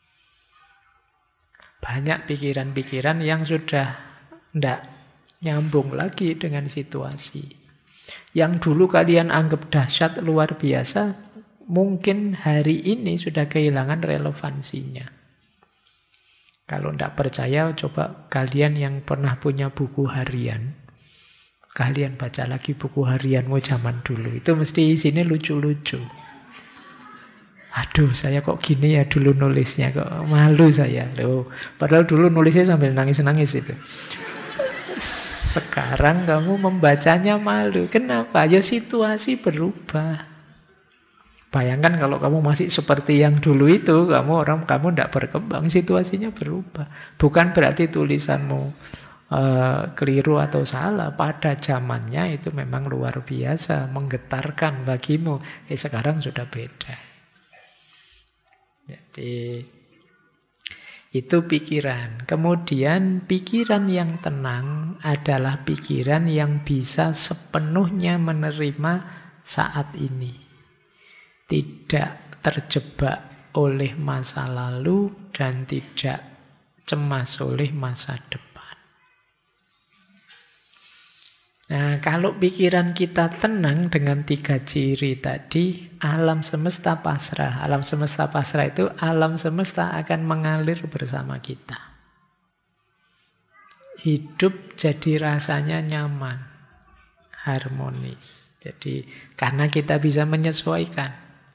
Banyak pikiran-pikiran yang sudah tidak nyambung lagi dengan situasi. Yang dulu kalian anggap dahsyat luar biasa, mungkin hari ini sudah kehilangan relevansinya. Kalau tidak percaya, coba kalian yang pernah punya buku harian, kalian baca lagi buku harianmu zaman dulu. Itu mesti isinya lucu-lucu. Aduh, saya kok gini ya dulu nulisnya, kok malu saya. Loh, padahal dulu nulisnya sambil nangis-nangis itu. Sekarang kamu membacanya malu. Kenapa? Ya situasi berubah. Bayangkan kalau kamu masih seperti yang dulu itu, kamu tidak berkembang, situasinya berubah. Bukan berarti tulisanmu keliru atau salah. Pada zamannya itu memang luar biasa, menggetarkan bagimu. Sekarang sudah beda. Jadi itu pikiran. Kemudian pikiran yang tenang adalah pikiran yang bisa sepenuhnya menerima saat ini. Tidak terjebak oleh masa lalu dan tidak cemas oleh masa depan. Nah, kalau pikiran kita tenang dengan 3 ciri tadi, alam semesta pasrah. Alam semesta pasrah itu alam semesta akan mengalir bersama kita. Hidup jadi rasanya nyaman, harmonis. Jadi karena kita bisa menyesuaikan.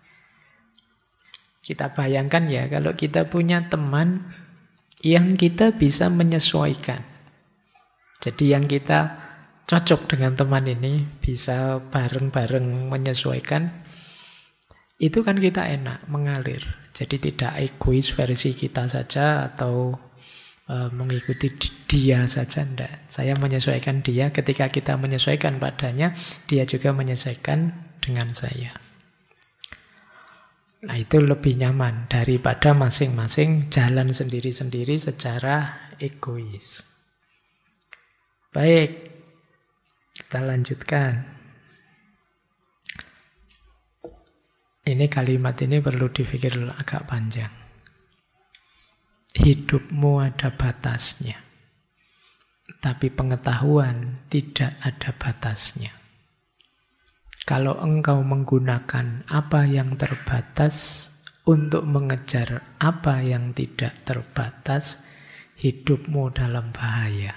Kita bayangkan ya, kalau kita punya teman yang kita bisa menyesuaikan. Jadi yang kita cocok dengan teman ini, bisa bareng-bareng menyesuaikan, itu kan kita enak, mengalir. Jadi tidak egois versi kita saja atau mengikuti dia saja, enggak. Saya menyesuaikan dia, ketika kita menyesuaikan padanya, dia juga menyesuaikan dengan saya. Nah, itu lebih nyaman daripada masing-masing jalan sendiri-sendiri secara egois. Baik. Kita lanjutkan. Ini kalimat ini perlu dipikir agak panjang. Hidupmu ada batasnya, tapi pengetahuan tidak ada batasnya. Kalau engkau menggunakan apa yang terbatas untuk mengejar apa yang tidak terbatas, hidupmu dalam bahaya.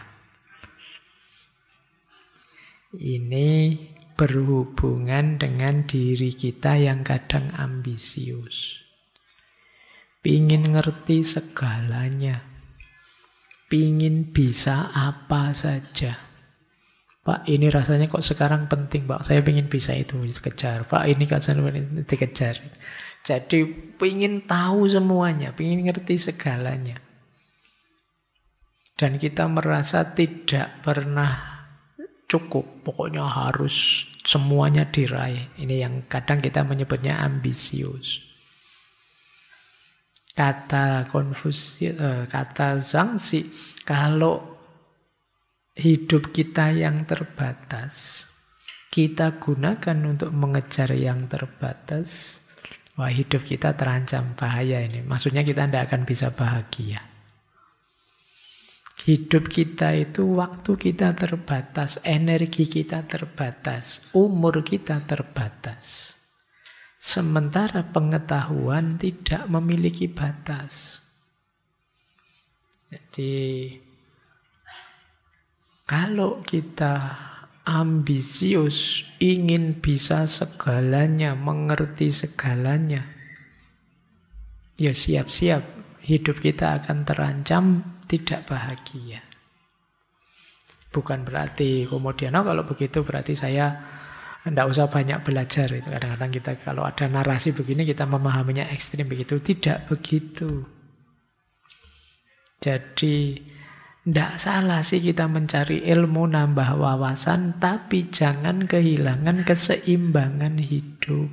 Ini berhubungan dengan diri kita yang kadang ambisius. Pingin ngerti segalanya. Pingin bisa apa saja. Pak, ini rasanya kok sekarang penting, Pak. Saya pingin bisa itu, dikejar. Pak, ini kan dikejar. Jadi pingin tahu semuanya, pingin ngerti segalanya. Dan kita merasa tidak pernah cukup, pokoknya harus semuanya diraih. Ini yang kadang kita menyebutnya ambisius. Kata Zhangxi, kalau hidup kita yang terbatas, kita gunakan untuk mengejar yang terbatas, wah, hidup kita terancam bahaya ini. Maksudnya kita tidak akan bisa bahagia. Hidup kita itu waktu kita terbatas, energi kita terbatas, umur kita terbatas. Sementara pengetahuan tidak memiliki batas. Jadi kalau kita ambisius, ingin bisa segalanya, mengerti segalanya, ya siap-siap hidup kita akan terancam, tidak bahagia. Bukan berarti kemudian, kalau begitu berarti saya tidak usah banyak belajar. Itu kadang-kadang kita kalau ada narasi begini kita memahaminya ekstrim begitu. Tidak begitu. Jadi tidak salah sih kita mencari ilmu, nambah wawasan, tapi jangan kehilangan keseimbangan hidup.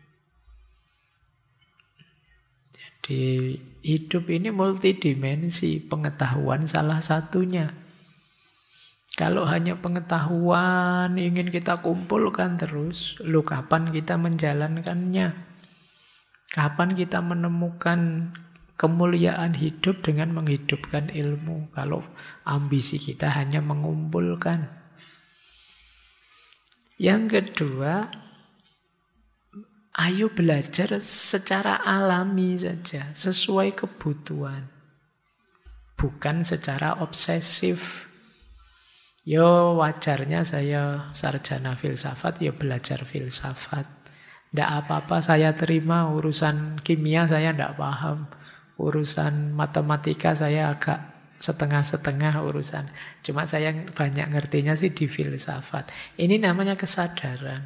Jadi hidup ini multidimensi, pengetahuan salah satunya. Kalau hanya pengetahuan ingin kita kumpulkan terus, kapan kita menjalankannya? Kapan kita menemukan kemuliaan hidup dengan menghidupkan ilmu? Kalau ambisi kita hanya mengumpulkan. Yang kedua, ayo belajar secara alami saja, sesuai kebutuhan. Bukan secara obsesif. Yo, wajarnya saya sarjana filsafat, ya belajar filsafat. Tidak apa-apa saya terima, urusan kimia saya tidak paham. Urusan matematika saya agak setengah-setengah urusan. Cuma saya banyak ngertinya sih di filsafat. Ini namanya kesadaran.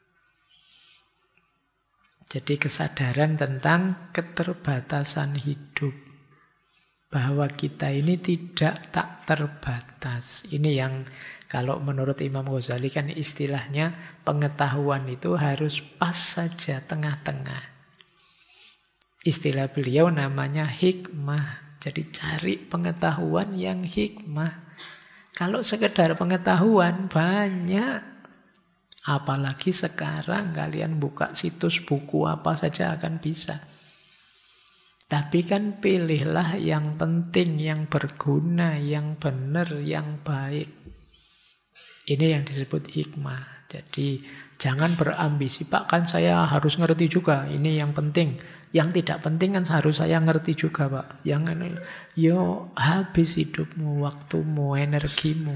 Jadi kesadaran tentang keterbatasan hidup. Bahwa kita ini tidak tak terbatas. Ini yang kalau menurut Imam Ghazali kan istilahnya pengetahuan itu harus pas saja tengah-tengah. Istilah beliau namanya hikmah. Jadi cari pengetahuan yang hikmah. Kalau sekedar pengetahuan banyak. Apalagi sekarang kalian buka situs buku apa saja akan bisa. Tapi kan pilihlah yang penting, yang berguna, yang benar, yang baik. Ini yang disebut hikmah. Jadi jangan berambisi, Pak kan saya harus ngerti juga, ini yang penting. Yang tidak penting kan harus saya ngerti juga, Pak. Yang ini, yo habis hidupmu, waktumu, energimu.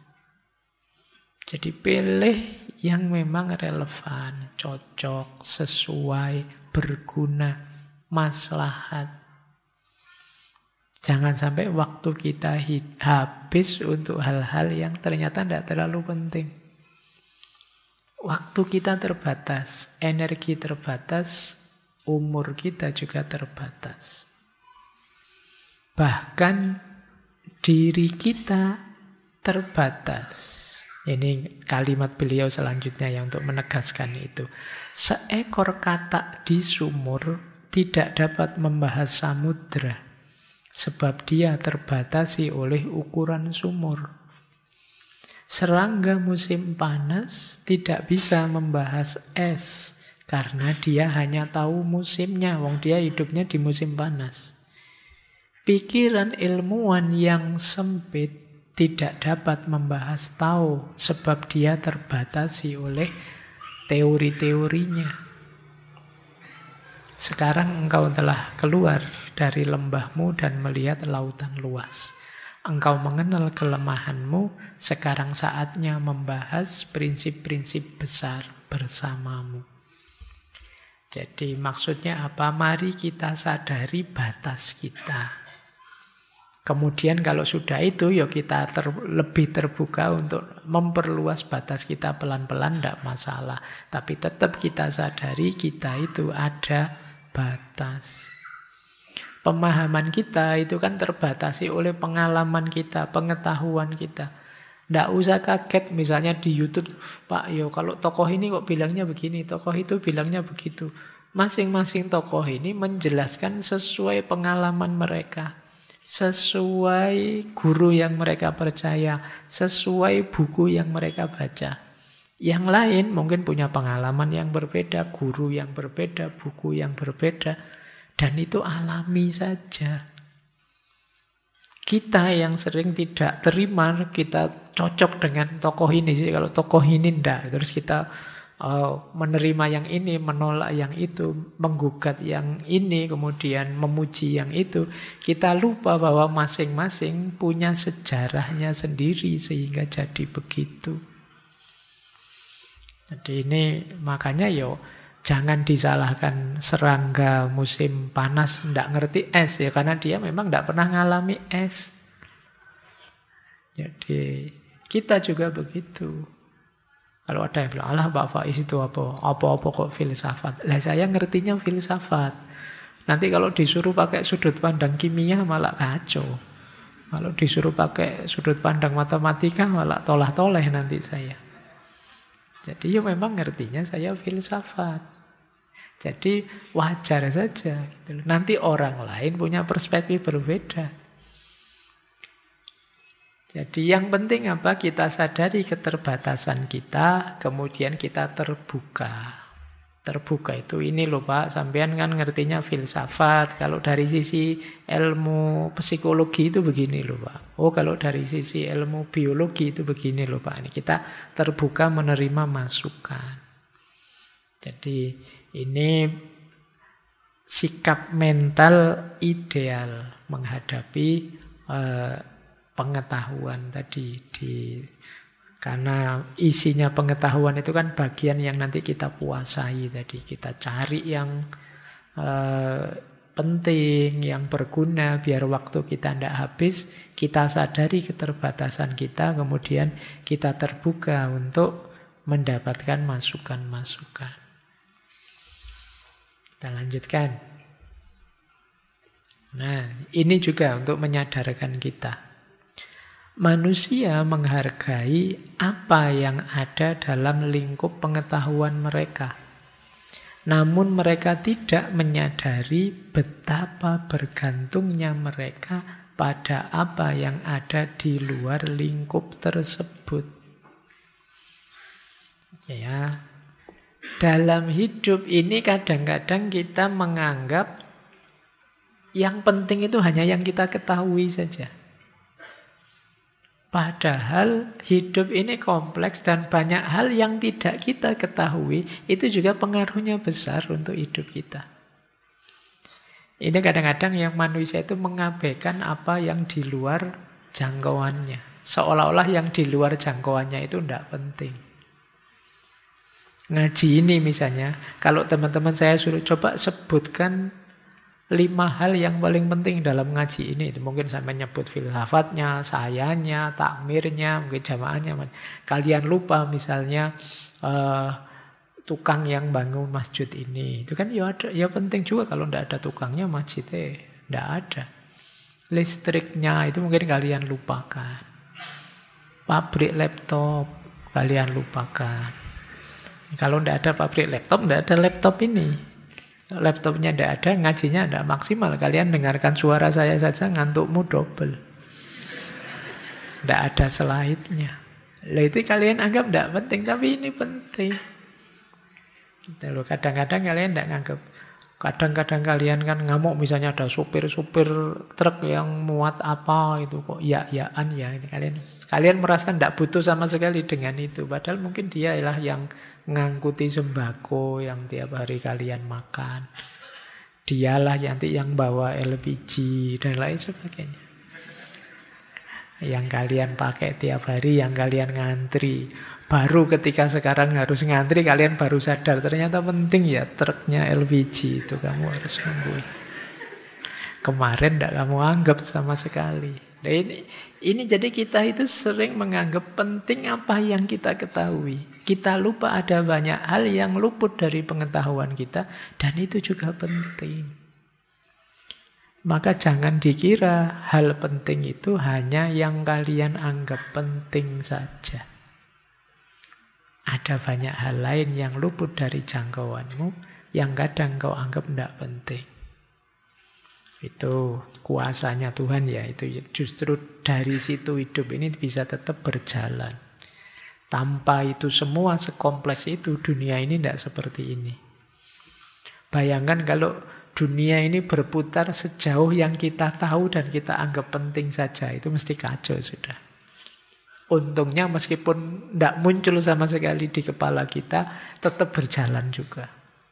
Jadi pilih yang memang relevan, cocok, sesuai, berguna, maslahat. Jangan sampai waktu kita habis untuk hal-hal yang ternyata tidak terlalu penting. Waktu kita terbatas, energi terbatas, umur kita juga terbatas. Bahkan diri kita terbatas. Ini kalimat beliau selanjutnya yang untuk menegaskan itu. Seekor katak di sumur tidak dapat membahas samudra, sebab dia terbatasi oleh ukuran sumur. Serangga musim panas tidak bisa membahas es, karena dia hanya tahu musimnya, wong dia hidupnya di musim panas. Pikiran ilmuwan yang sempit tidak dapat membahas tahu, sebab dia terbatasi oleh teori-teorinya. Sekarang engkau telah keluar dari lembahmu dan melihat lautan luas. Engkau mengenal kelemahanmu, sekarang saatnya membahas prinsip-prinsip besar bersamamu. Jadi maksudnya apa? Mari kita sadari batas kita. Kemudian kalau sudah itu, ya kita lebih terbuka untuk memperluas batas kita pelan-pelan, tidak masalah. Tapi tetap kita sadari kita itu ada batas. Pemahaman kita itu kan terbatasi oleh pengalaman kita, pengetahuan kita. Tidak usah kaget misalnya di YouTube, Pak, yo kalau tokoh ini kok bilangnya begini, tokoh itu bilangnya begitu. Masing-masing tokoh ini menjelaskan sesuai pengalaman mereka. Sesuai guru yang mereka percaya, sesuai buku yang mereka baca. Yang lain mungkin punya pengalaman yang berbeda, guru yang berbeda, buku yang berbeda, dan itu alami saja. Kita yang sering tidak terima, kita cocok dengan tokoh ini sih, kalau tokoh ini enggak, terus kita menerima yang ini, menolak yang itu, menggugat yang ini, kemudian memuji yang itu. Kita lupa bahwa masing-masing punya sejarahnya sendiri sehingga jadi begitu. Jadi ini makanya jangan disalahkan serangga musim panas ndak ngerti es ya, karena dia memang ndak pernah ngalami es. Jadi kita juga begitu. Kalau ada yang bilang, alah Pak Faiz itu apa-apa kok filsafat. Lah saya ngertinya filsafat. Nanti kalau disuruh pakai sudut pandang kimia malah kacau. Kalau disuruh pakai sudut pandang matematika malah tolah-toleh nanti saya. Jadi memang ngertinya saya filsafat. Jadi wajar saja. Gitu. Nanti orang lain punya perspektif berbeda. Jadi yang penting apa? Kita sadari keterbatasan kita, kemudian kita terbuka. Terbuka itu ini loh Pak, sampean kan ngertinya filsafat. Kalau dari sisi ilmu psikologi itu begini loh Pak. Oh kalau dari sisi ilmu biologi itu begini loh Pak. Ini kita terbuka menerima masukan. Jadi ini sikap mental ideal menghadapi pengetahuan tadi karena isinya pengetahuan itu kan bagian yang nanti kita puasai tadi, kita cari yang penting, yang berguna, biar waktu kita tidak habis, kita sadari keterbatasan kita, kemudian kita terbuka untuk mendapatkan masukan-masukan. Kita lanjutkan. Nah, ini juga untuk menyadarkan kita. Manusia menghargai apa yang ada dalam lingkup pengetahuan mereka. Namun mereka tidak menyadari betapa bergantungnya mereka pada apa yang ada di luar lingkup tersebut. Ya, dalam hidup ini kadang-kadang kita menganggap yang penting itu hanya yang kita ketahui saja. Padahal hidup ini kompleks dan banyak hal yang tidak kita ketahui, itu juga pengaruhnya besar untuk hidup kita. Ini kadang-kadang yang manusia itu mengabaikan apa yang di luar jangkauannya. Seolah-olah yang di luar jangkauannya itu tidak penting. Ngaji ini misalnya, kalau teman-teman saya suruh coba sebutkan 5 hal yang paling penting dalam ngaji ini. Mungkin saya menyebut filsafatnya, sayanya, takmirnya, mungkin jamaahnya. Kalian lupa misalnya tukang yang bangun masjid ini. Itu kan ya penting juga, kalau tidak ada tukangnya masjidnya tidak ada. Listriknya itu mungkin kalian lupakan. Pabrik laptop kalian lupakan. Kalau tidak ada pabrik laptop, tidak ada laptop ini. Laptopnya tidak ada, ngajinya tidak maksimal. Kalian dengarkan suara saya saja, ngantukmu double. Tidak ada slide-nya. Itu kalian anggap tidak penting, tapi ini penting. Kadang-kadang kalian tidak anggap. Kadang-kadang kalian kan ngamuk, misalnya ada supir-supir truk yang muat apa itu kok ya-yaan ya. Kalian merasa tidak butuh sama sekali dengan itu. Padahal mungkin dialah yang ngangkuti sembako yang tiap hari kalian makan. Dialah nanti yang bawa LPG dan lain sebagainya. Yang kalian pakai tiap hari, yang kalian ngantri. Baru ketika sekarang harus ngantri, kalian baru sadar ternyata penting ya truknya LPG itu, kamu harus nungguin. Kemarin tidak kamu anggap sama sekali. Nah, ini jadi kita itu sering menganggap penting apa yang kita ketahui. Kita lupa ada banyak hal yang luput dari pengetahuan kita, dan itu juga penting. Maka jangan dikira hal penting itu hanya yang kalian anggap penting saja. Ada banyak hal lain yang luput dari jangkauanmu, yang kadang kau anggap tidak penting. Itu kuasanya Tuhan ya. Itu justru dari situ hidup ini bisa tetap berjalan. Tanpa itu semua sekompleks itu, dunia ini tidak seperti ini. Bayangkan kalau dunia ini berputar sejauh yang kita tahu dan kita anggap penting saja, itu mesti kacau sudah. Untungnya meskipun tidak muncul sama sekali di kepala kita, tetap berjalan juga.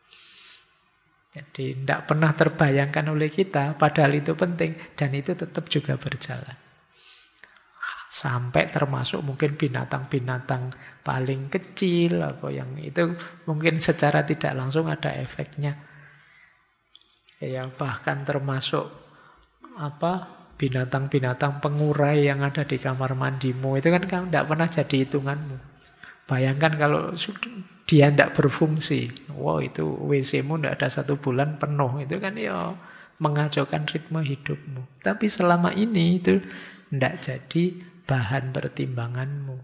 Jadi tidak pernah terbayangkan oleh kita, padahal itu penting, dan itu tetap juga berjalan. Sampai termasuk mungkin binatang-binatang paling kecil, atau yang itu mungkin secara tidak langsung ada efeknya. Ya, bahkan termasuk binatang-binatang pengurai yang ada di kamar mandimu, itu kan kamu tidak pernah jadi hitunganmu. Bayangkan kalau dia tidak berfungsi, wow, itu WC-mu tidak ada 1 bulan penuh, itu kan ya mengacaukan ritme hidupmu. Tapi selama ini itu tidak jadi bahan pertimbanganmu.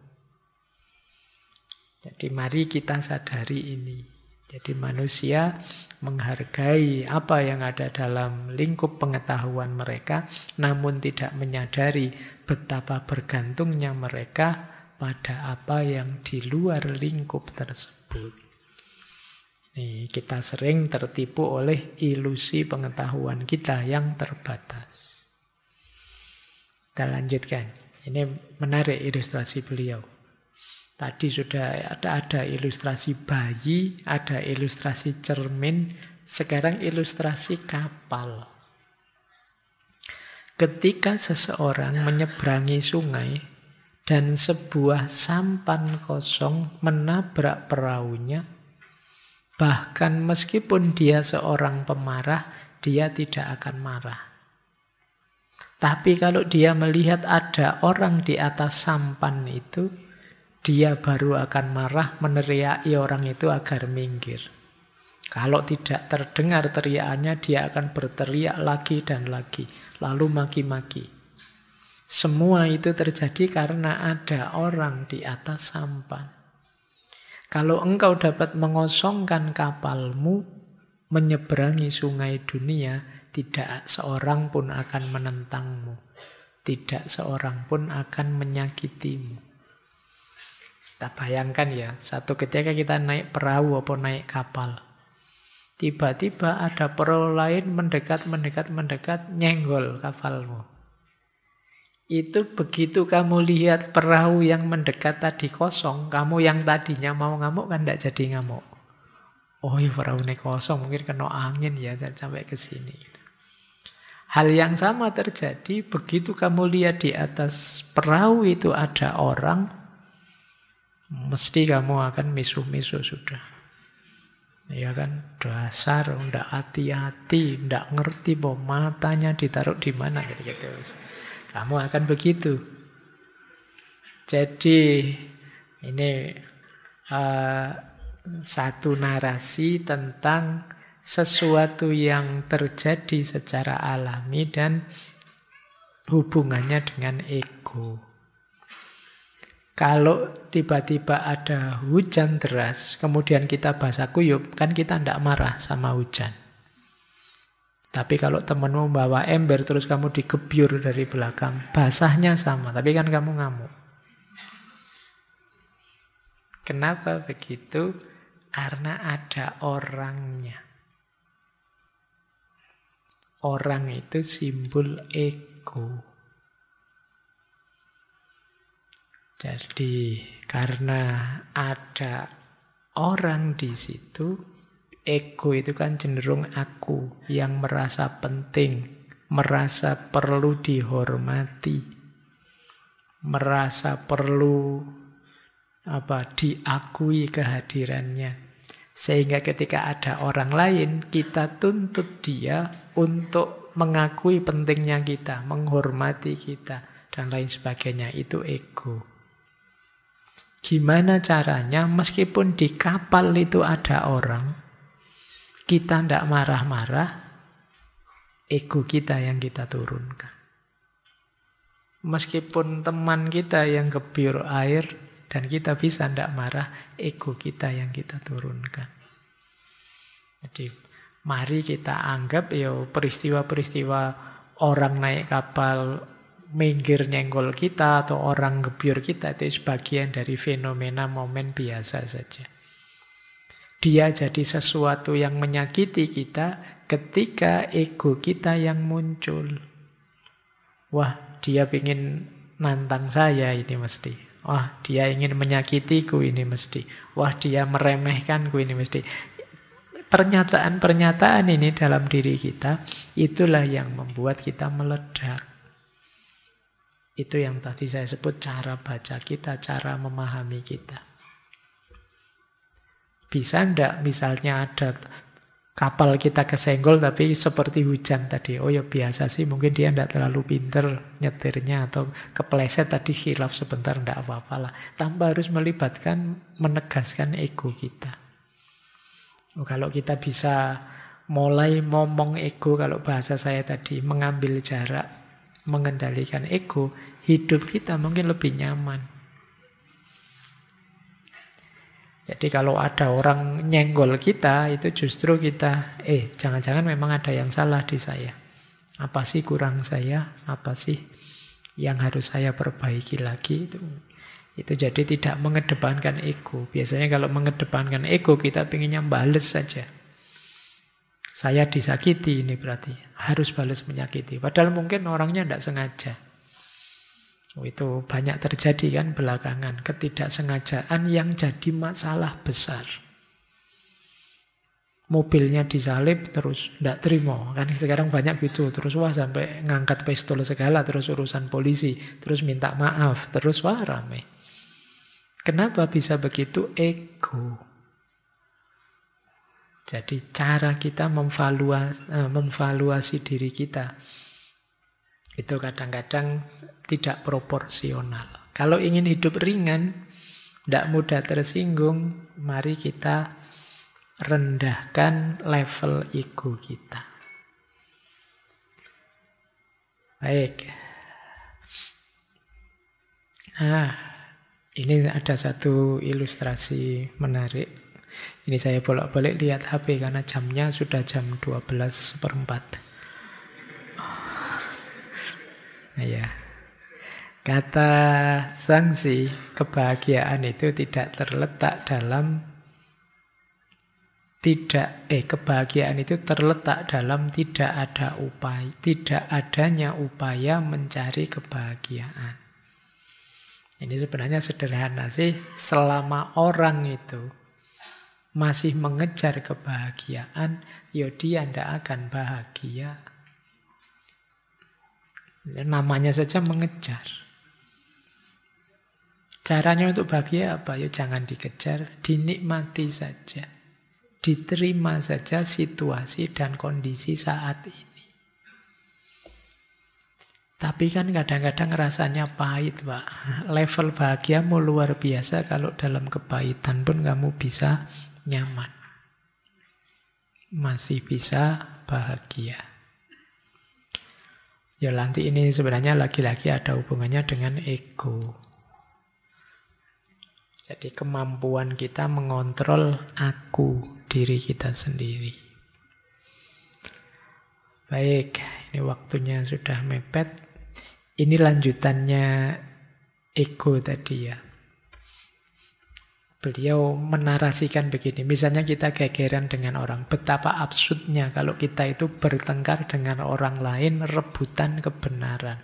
Jadi mari kita sadari ini. Jadi manusia menghargai apa yang ada dalam lingkup pengetahuan mereka, namun tidak menyadari betapa bergantungnya mereka pada apa yang di luar lingkup tersebut. Nih, kita sering tertipu oleh ilusi pengetahuan kita yang terbatas. Kita lanjutkan. Ini menarik ilustrasi beliau. Tadi sudah ada ilustrasi bayi, ada ilustrasi cermin, sekarang ilustrasi kapal. Ketika seseorang menyeberangi sungai dan sebuah sampan kosong menabrak perahunya, bahkan meskipun dia seorang pemarah, dia tidak akan marah. Tapi kalau dia melihat ada orang di atas sampan itu, dia baru akan marah, meneriaki orang itu agar minggir. Kalau tidak terdengar teriakannya, dia akan berteriak lagi dan lagi, lalu maki-maki. Semua itu terjadi karena ada orang di atas sampan. Kalau engkau dapat mengosongkan kapalmu, menyeberangi sungai dunia, tidak seorang pun akan menentangmu. Tidak seorang pun akan menyakitimu. Kita bayangkan ya, satu ketika kita naik perahu atau naik kapal. Tiba-tiba ada perahu lain mendekat, nyenggol kapalmu. Itu begitu kamu lihat perahu yang mendekat tadi kosong, kamu yang tadinya mau ngamuk kan tidak jadi ngamuk. Oh ya perahu ini kosong, mungkin kena angin ya sampai ke sini. Hal yang sama terjadi begitu kamu lihat di atas perahu itu ada orang, mesti kamu akan misuh-misuh sudah. Ya kan, dasar, ndak hati-hati, ndak ngerti bahwa matanya ditaruh di mana gitu-gitu. Kamu akan begitu. Jadi ini satu narasi tentang sesuatu yang terjadi secara alami dan hubungannya dengan ego. Kalau tiba-tiba ada hujan deras, kemudian kita basah kuyup, kan kita tidak marah sama hujan. Tapi kalau temanmu bawa ember terus kamu digebyur dari belakang, basahnya sama, tapi kan kamu ngamuk. Kenapa begitu? Karena ada orangnya. Orang itu simbol ego. Jadi karena ada orang di situ, ego itu kan cenderung aku yang merasa penting, merasa perlu dihormati, merasa perlu diakui kehadirannya. Sehingga ketika ada orang lain, kita tuntut dia untuk mengakui pentingnya kita, menghormati kita, dan lain sebagainya. Itu ego. Gimana caranya meskipun di kapal itu ada orang, kita tidak marah-marah, ego kita yang kita turunkan. Meskipun teman kita yang gebyur air, dan kita bisa tidak marah, ego kita yang kita turunkan. Jadi mari kita anggap peristiwa-peristiwa orang naik kapal minggir nyenggol kita atau orang gebyur kita itu sebagian dari fenomena momen biasa saja. Dia jadi sesuatu yang menyakiti kita ketika ego kita yang muncul. Wah, dia ingin nantang saya ini mesti. Wah, dia ingin menyakitiku ini mesti. Wah, dia meremehkanku ini mesti. Pernyataan-pernyataan ini dalam diri kita, itulah yang membuat kita meledak. Itu yang tadi saya sebut cara baca kita, cara memahami kita. Bisa ndak misalnya ada kapal kita kesenggol tapi seperti hujan tadi. Oh ya biasa sih, mungkin dia ndak terlalu pinter nyetirnya atau kepleset tadi khilaf sebentar, ndak apa-apalah. Tanpa harus melibatkan, menegaskan ego kita. Kalau kita bisa mulai ngomong ego, kalau bahasa saya tadi, mengambil jarak, mengendalikan ego, hidup kita mungkin lebih nyaman. Jadi kalau ada orang nyenggol kita, itu justru kita, jangan-jangan memang ada yang salah di saya. Apa sih kurang saya? Apa sih yang harus saya perbaiki lagi? Itu jadi tidak mengedepankan ego. Biasanya kalau mengedepankan ego, kita pengennya bales saja. Saya disakiti ini berarti, harus balas menyakiti. Padahal mungkin orangnya tidak sengaja. Itu banyak terjadi kan belakangan, ketidaksengajaan yang jadi masalah besar. Mobilnya disalib terus tidak terima, kan sekarang banyak gitu, terus wah sampai ngangkat pistol segala, terus urusan polisi, terus minta maaf, terus wah rame. Kenapa bisa begitu? Ego. Jadi cara kita memvaluasi diri kita itu kadang-kadang tidak proporsional. Kalau ingin hidup ringan, tidak mudah tersinggung, mari kita rendahkan level ego kita. Baik. Ini ada satu ilustrasi menarik. Ini saya bolak-balik lihat HP karena jamnya sudah jam 12:04. Ya. Kata Zhangzi, kebahagiaan itu tidak terletak dalam kebahagiaan itu terletak dalam tidak adanya upaya mencari kebahagiaan. Ini sebenarnya sederhana sih, selama orang itu masih mengejar kebahagiaan, ya dia tidak akan bahagia. Namanya saja mengejar. Caranya untuk bahagia apa? Ya jangan dikejar, dinikmati saja. Diterima saja situasi dan kondisi saat ini. Tapi kan kadang-kadang rasanya pahit, Pak. Level bahagiamu luar biasa kalau dalam kepahitan pun kamu bisa nyaman. Masih bisa bahagia. Ya nanti ini sebenarnya lagi-lagi ada hubungannya dengan ego. Jadi kemampuan kita mengontrol aku, diri kita sendiri. Baik, ini waktunya sudah mepet. Ini lanjutannya ego tadi ya. Beliau menarasikan begini, misalnya kita gegeran dengan orang, betapa absurdnya kalau kita itu bertengkar dengan orang lain, rebutan kebenaran.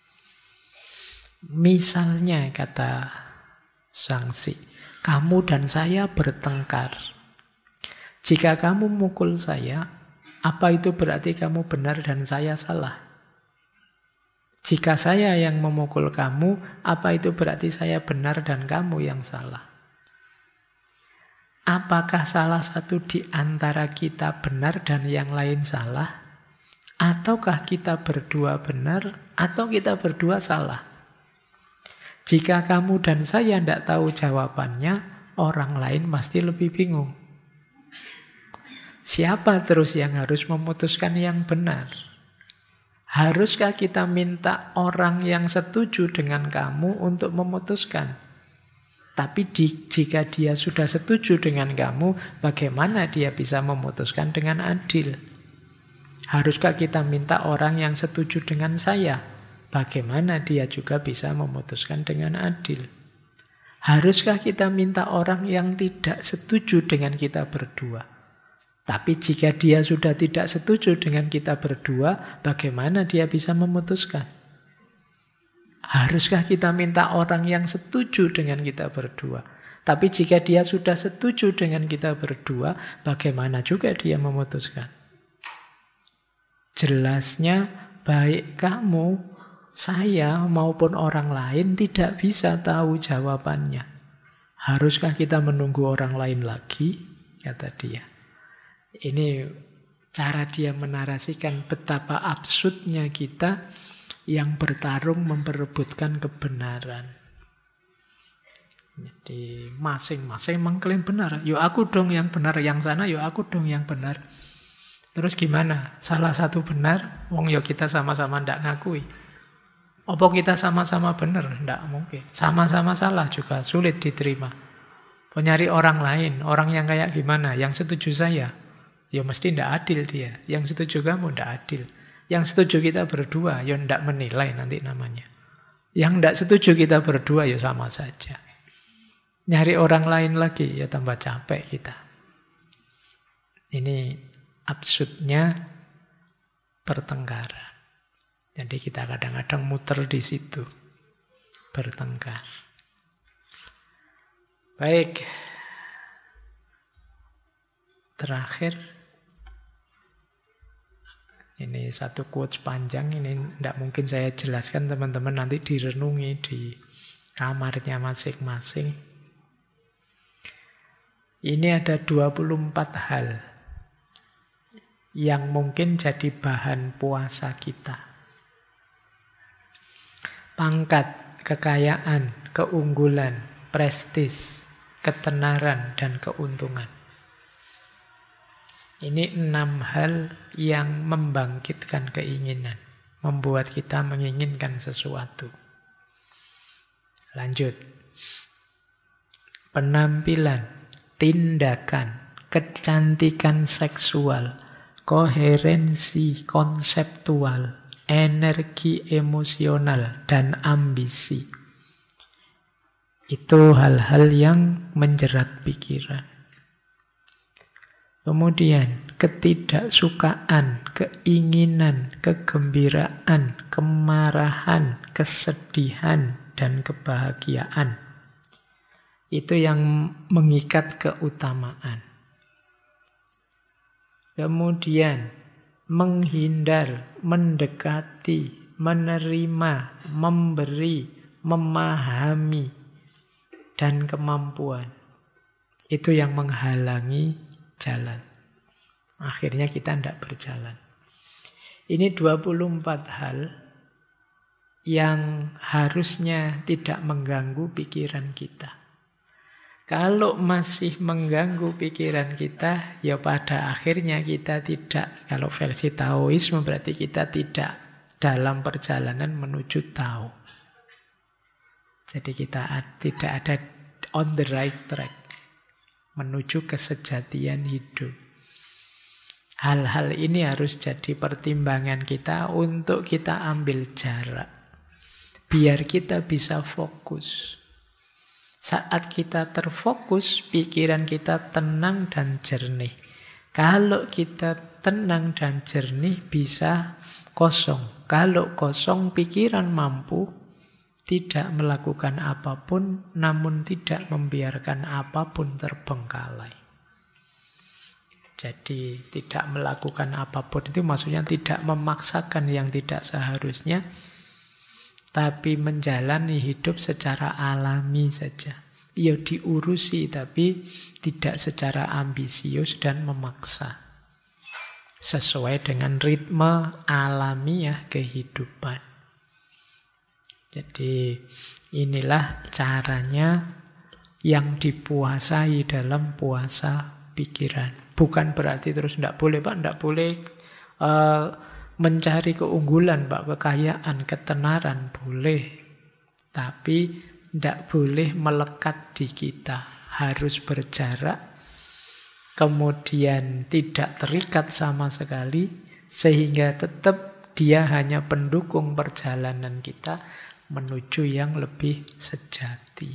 Misalnya kata Zhangzi, kamu dan saya bertengkar. Jika kamu mukul saya, apa itu berarti kamu benar dan saya salah? Jika saya yang memukul kamu, apa itu berarti saya benar dan kamu yang salah? Apakah salah satu di antara kita benar dan yang lain salah? Ataukah kita berdua benar atau kita berdua salah? Jika kamu dan saya tidak tahu jawabannya, orang lain pasti lebih bingung. Siapa terus yang harus memutuskan yang benar? Haruskah kita minta orang yang setuju dengan kamu untuk memutuskan? Tapi jika dia sudah setuju dengan kamu, bagaimana dia bisa memutuskan dengan adil? Haruskah kita minta orang yang setuju dengan saya? Bagaimana dia juga bisa memutuskan dengan adil? Haruskah kita minta orang yang tidak setuju dengan kita berdua? Tapi jika dia sudah tidak setuju dengan kita berdua, bagaimana dia bisa memutuskan? Haruskah kita minta orang yang setuju dengan kita berdua? Tapi jika dia sudah setuju dengan kita berdua, bagaimana juga dia memutuskan? Jelasnya baik kamu, saya maupun orang lain tidak bisa tahu jawabannya. Haruskah kita menunggu orang lain lagi? Kata dia. Ini cara dia menarasikan betapa absurdnya kita yang bertarung memperebutkan kebenaran. Jadi masing-masing mengklaim benar. Yo aku dong yang benar, yang sana yo aku dong yang benar. Terus gimana? Salah satu benar, wong yo kita sama-sama ndak ngakui. Apa kita sama-sama benar? Ndak mungkin. Sama-sama salah juga sulit diterima. Nyari orang lain, orang yang kayak gimana? Yang setuju saya. Ya mesti ndak adil dia. Yang setuju kamu ndak adil. Yang setuju kita berdua, ya ndak menilai nanti namanya. Yang ndak setuju kita berdua, ya sama saja. Nyari orang lain lagi, ya tambah capek kita. Ini absurdnya pertengkaran. Jadi kita kadang-kadang muter di situ. Bertengkar. Baik. Terakhir. Ini satu quotes panjang, ini tidak mungkin saya jelaskan, teman-teman nanti direnungi di kamarnya masing-masing. Ini ada 24 hal yang mungkin jadi bahan puasa kita. Pangkat, kekayaan, keunggulan, prestis, ketenaran, dan keuntungan. Ini 6 hal yang membangkitkan keinginan, membuat kita menginginkan sesuatu. Lanjut. Penampilan, tindakan, kecantikan seksual, koherensi konseptual, energi emosional, dan ambisi. Itu hal-hal yang menjerat pikiran. Kemudian ketidaksukaan, keinginan, kegembiraan, kemarahan, kesedihan, dan kebahagiaan. Itu yang mengikat keutamaan. Kemudian menghindar, mendekati, menerima, memberi, memahami, dan kemampuan. Itu yang menghalangi jalan. Akhirnya kita tidak berjalan. Ini 24 hal yang harusnya tidak mengganggu pikiran kita. Kalau masih mengganggu pikiran kita, ya pada akhirnya kita tidak, kalau versi Taoisme berarti kita tidak dalam perjalanan menuju Tao. Jadi kita tidak ada on the right track, menuju kesejatian hidup. Hal-hal ini harus jadi pertimbangan kita untuk kita ambil jarak. Biar kita bisa fokus. Saat kita terfokus, pikiran kita tenang dan jernih. Kalau kita tenang dan jernih, bisa kosong. Kalau kosong, pikiran mampu tidak melakukan apapun, namun tidak membiarkan apapun terbengkalai. Jadi tidak melakukan apapun itu maksudnya tidak memaksakan yang tidak seharusnya, tapi menjalani hidup secara alami saja. Ya diurusi, tapi tidak secara ambisius dan memaksa. Sesuai dengan ritme alamiah kehidupan. Jadi inilah caranya yang dipuasai dalam puasa pikiran. Bukan berarti terus tidak boleh, Pak, tidak boleh mencari keunggulan, Pak, kekayaan, ketenaran, boleh. Tapi tidak boleh melekat di kita. Harus berjarak, kemudian tidak terikat sama sekali, sehingga tetap dia hanya pendukung perjalanan kita menuju yang lebih sejati.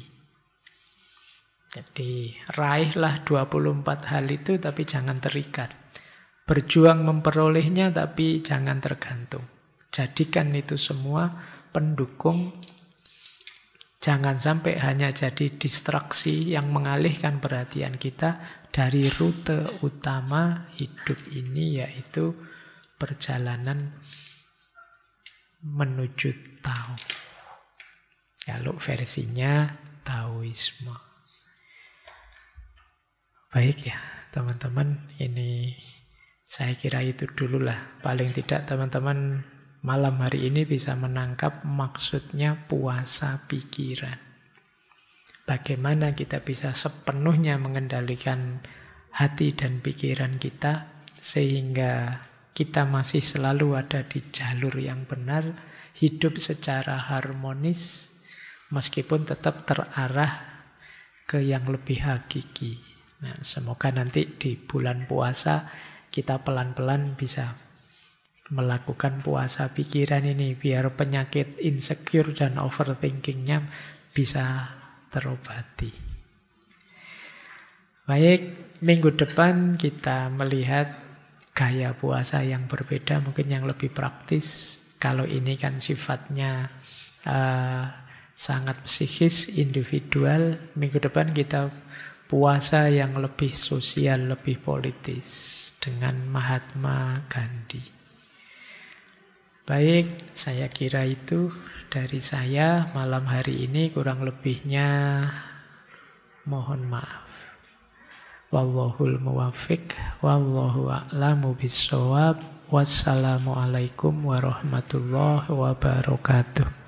Jadi raihlah 24 hal itu, tapi jangan terikat. Berjuang memperolehnya, tapi jangan tergantung. Jadikan itu semua pendukung. Jangan sampai hanya jadi distraksi yang mengalihkan perhatian kita dari rute utama hidup ini, yaitu perjalanan menuju Tao. Kalau versinya Taoisme. Baik ya, teman-teman, ini saya kira itu dululah. Paling tidak teman-teman malam hari ini bisa menangkap maksudnya puasa pikiran. Bagaimana kita bisa sepenuhnya mengendalikan hati dan pikiran kita sehingga kita masih selalu ada di jalur yang benar, hidup secara harmonis meskipun tetap terarah ke yang lebih hakiki. Nah, semoga nanti di bulan puasa kita pelan-pelan bisa melakukan puasa pikiran ini biar penyakit insecure dan overthinkingnya bisa terobati. Baik, minggu depan kita melihat gaya puasa yang berbeda, mungkin yang lebih praktis. Kalau ini kan sifatnya sangat psikis, individual. Minggu depan kita puasa yang lebih sosial, lebih politis dengan Mahatma Gandhi. Baik, saya kira itu dari saya malam hari ini, kurang lebihnya mohon maaf. Wallahul muwaffiq. Wallahu a'lamu bissawab. Wassalamualaikum warahmatullahi wabarakatuh.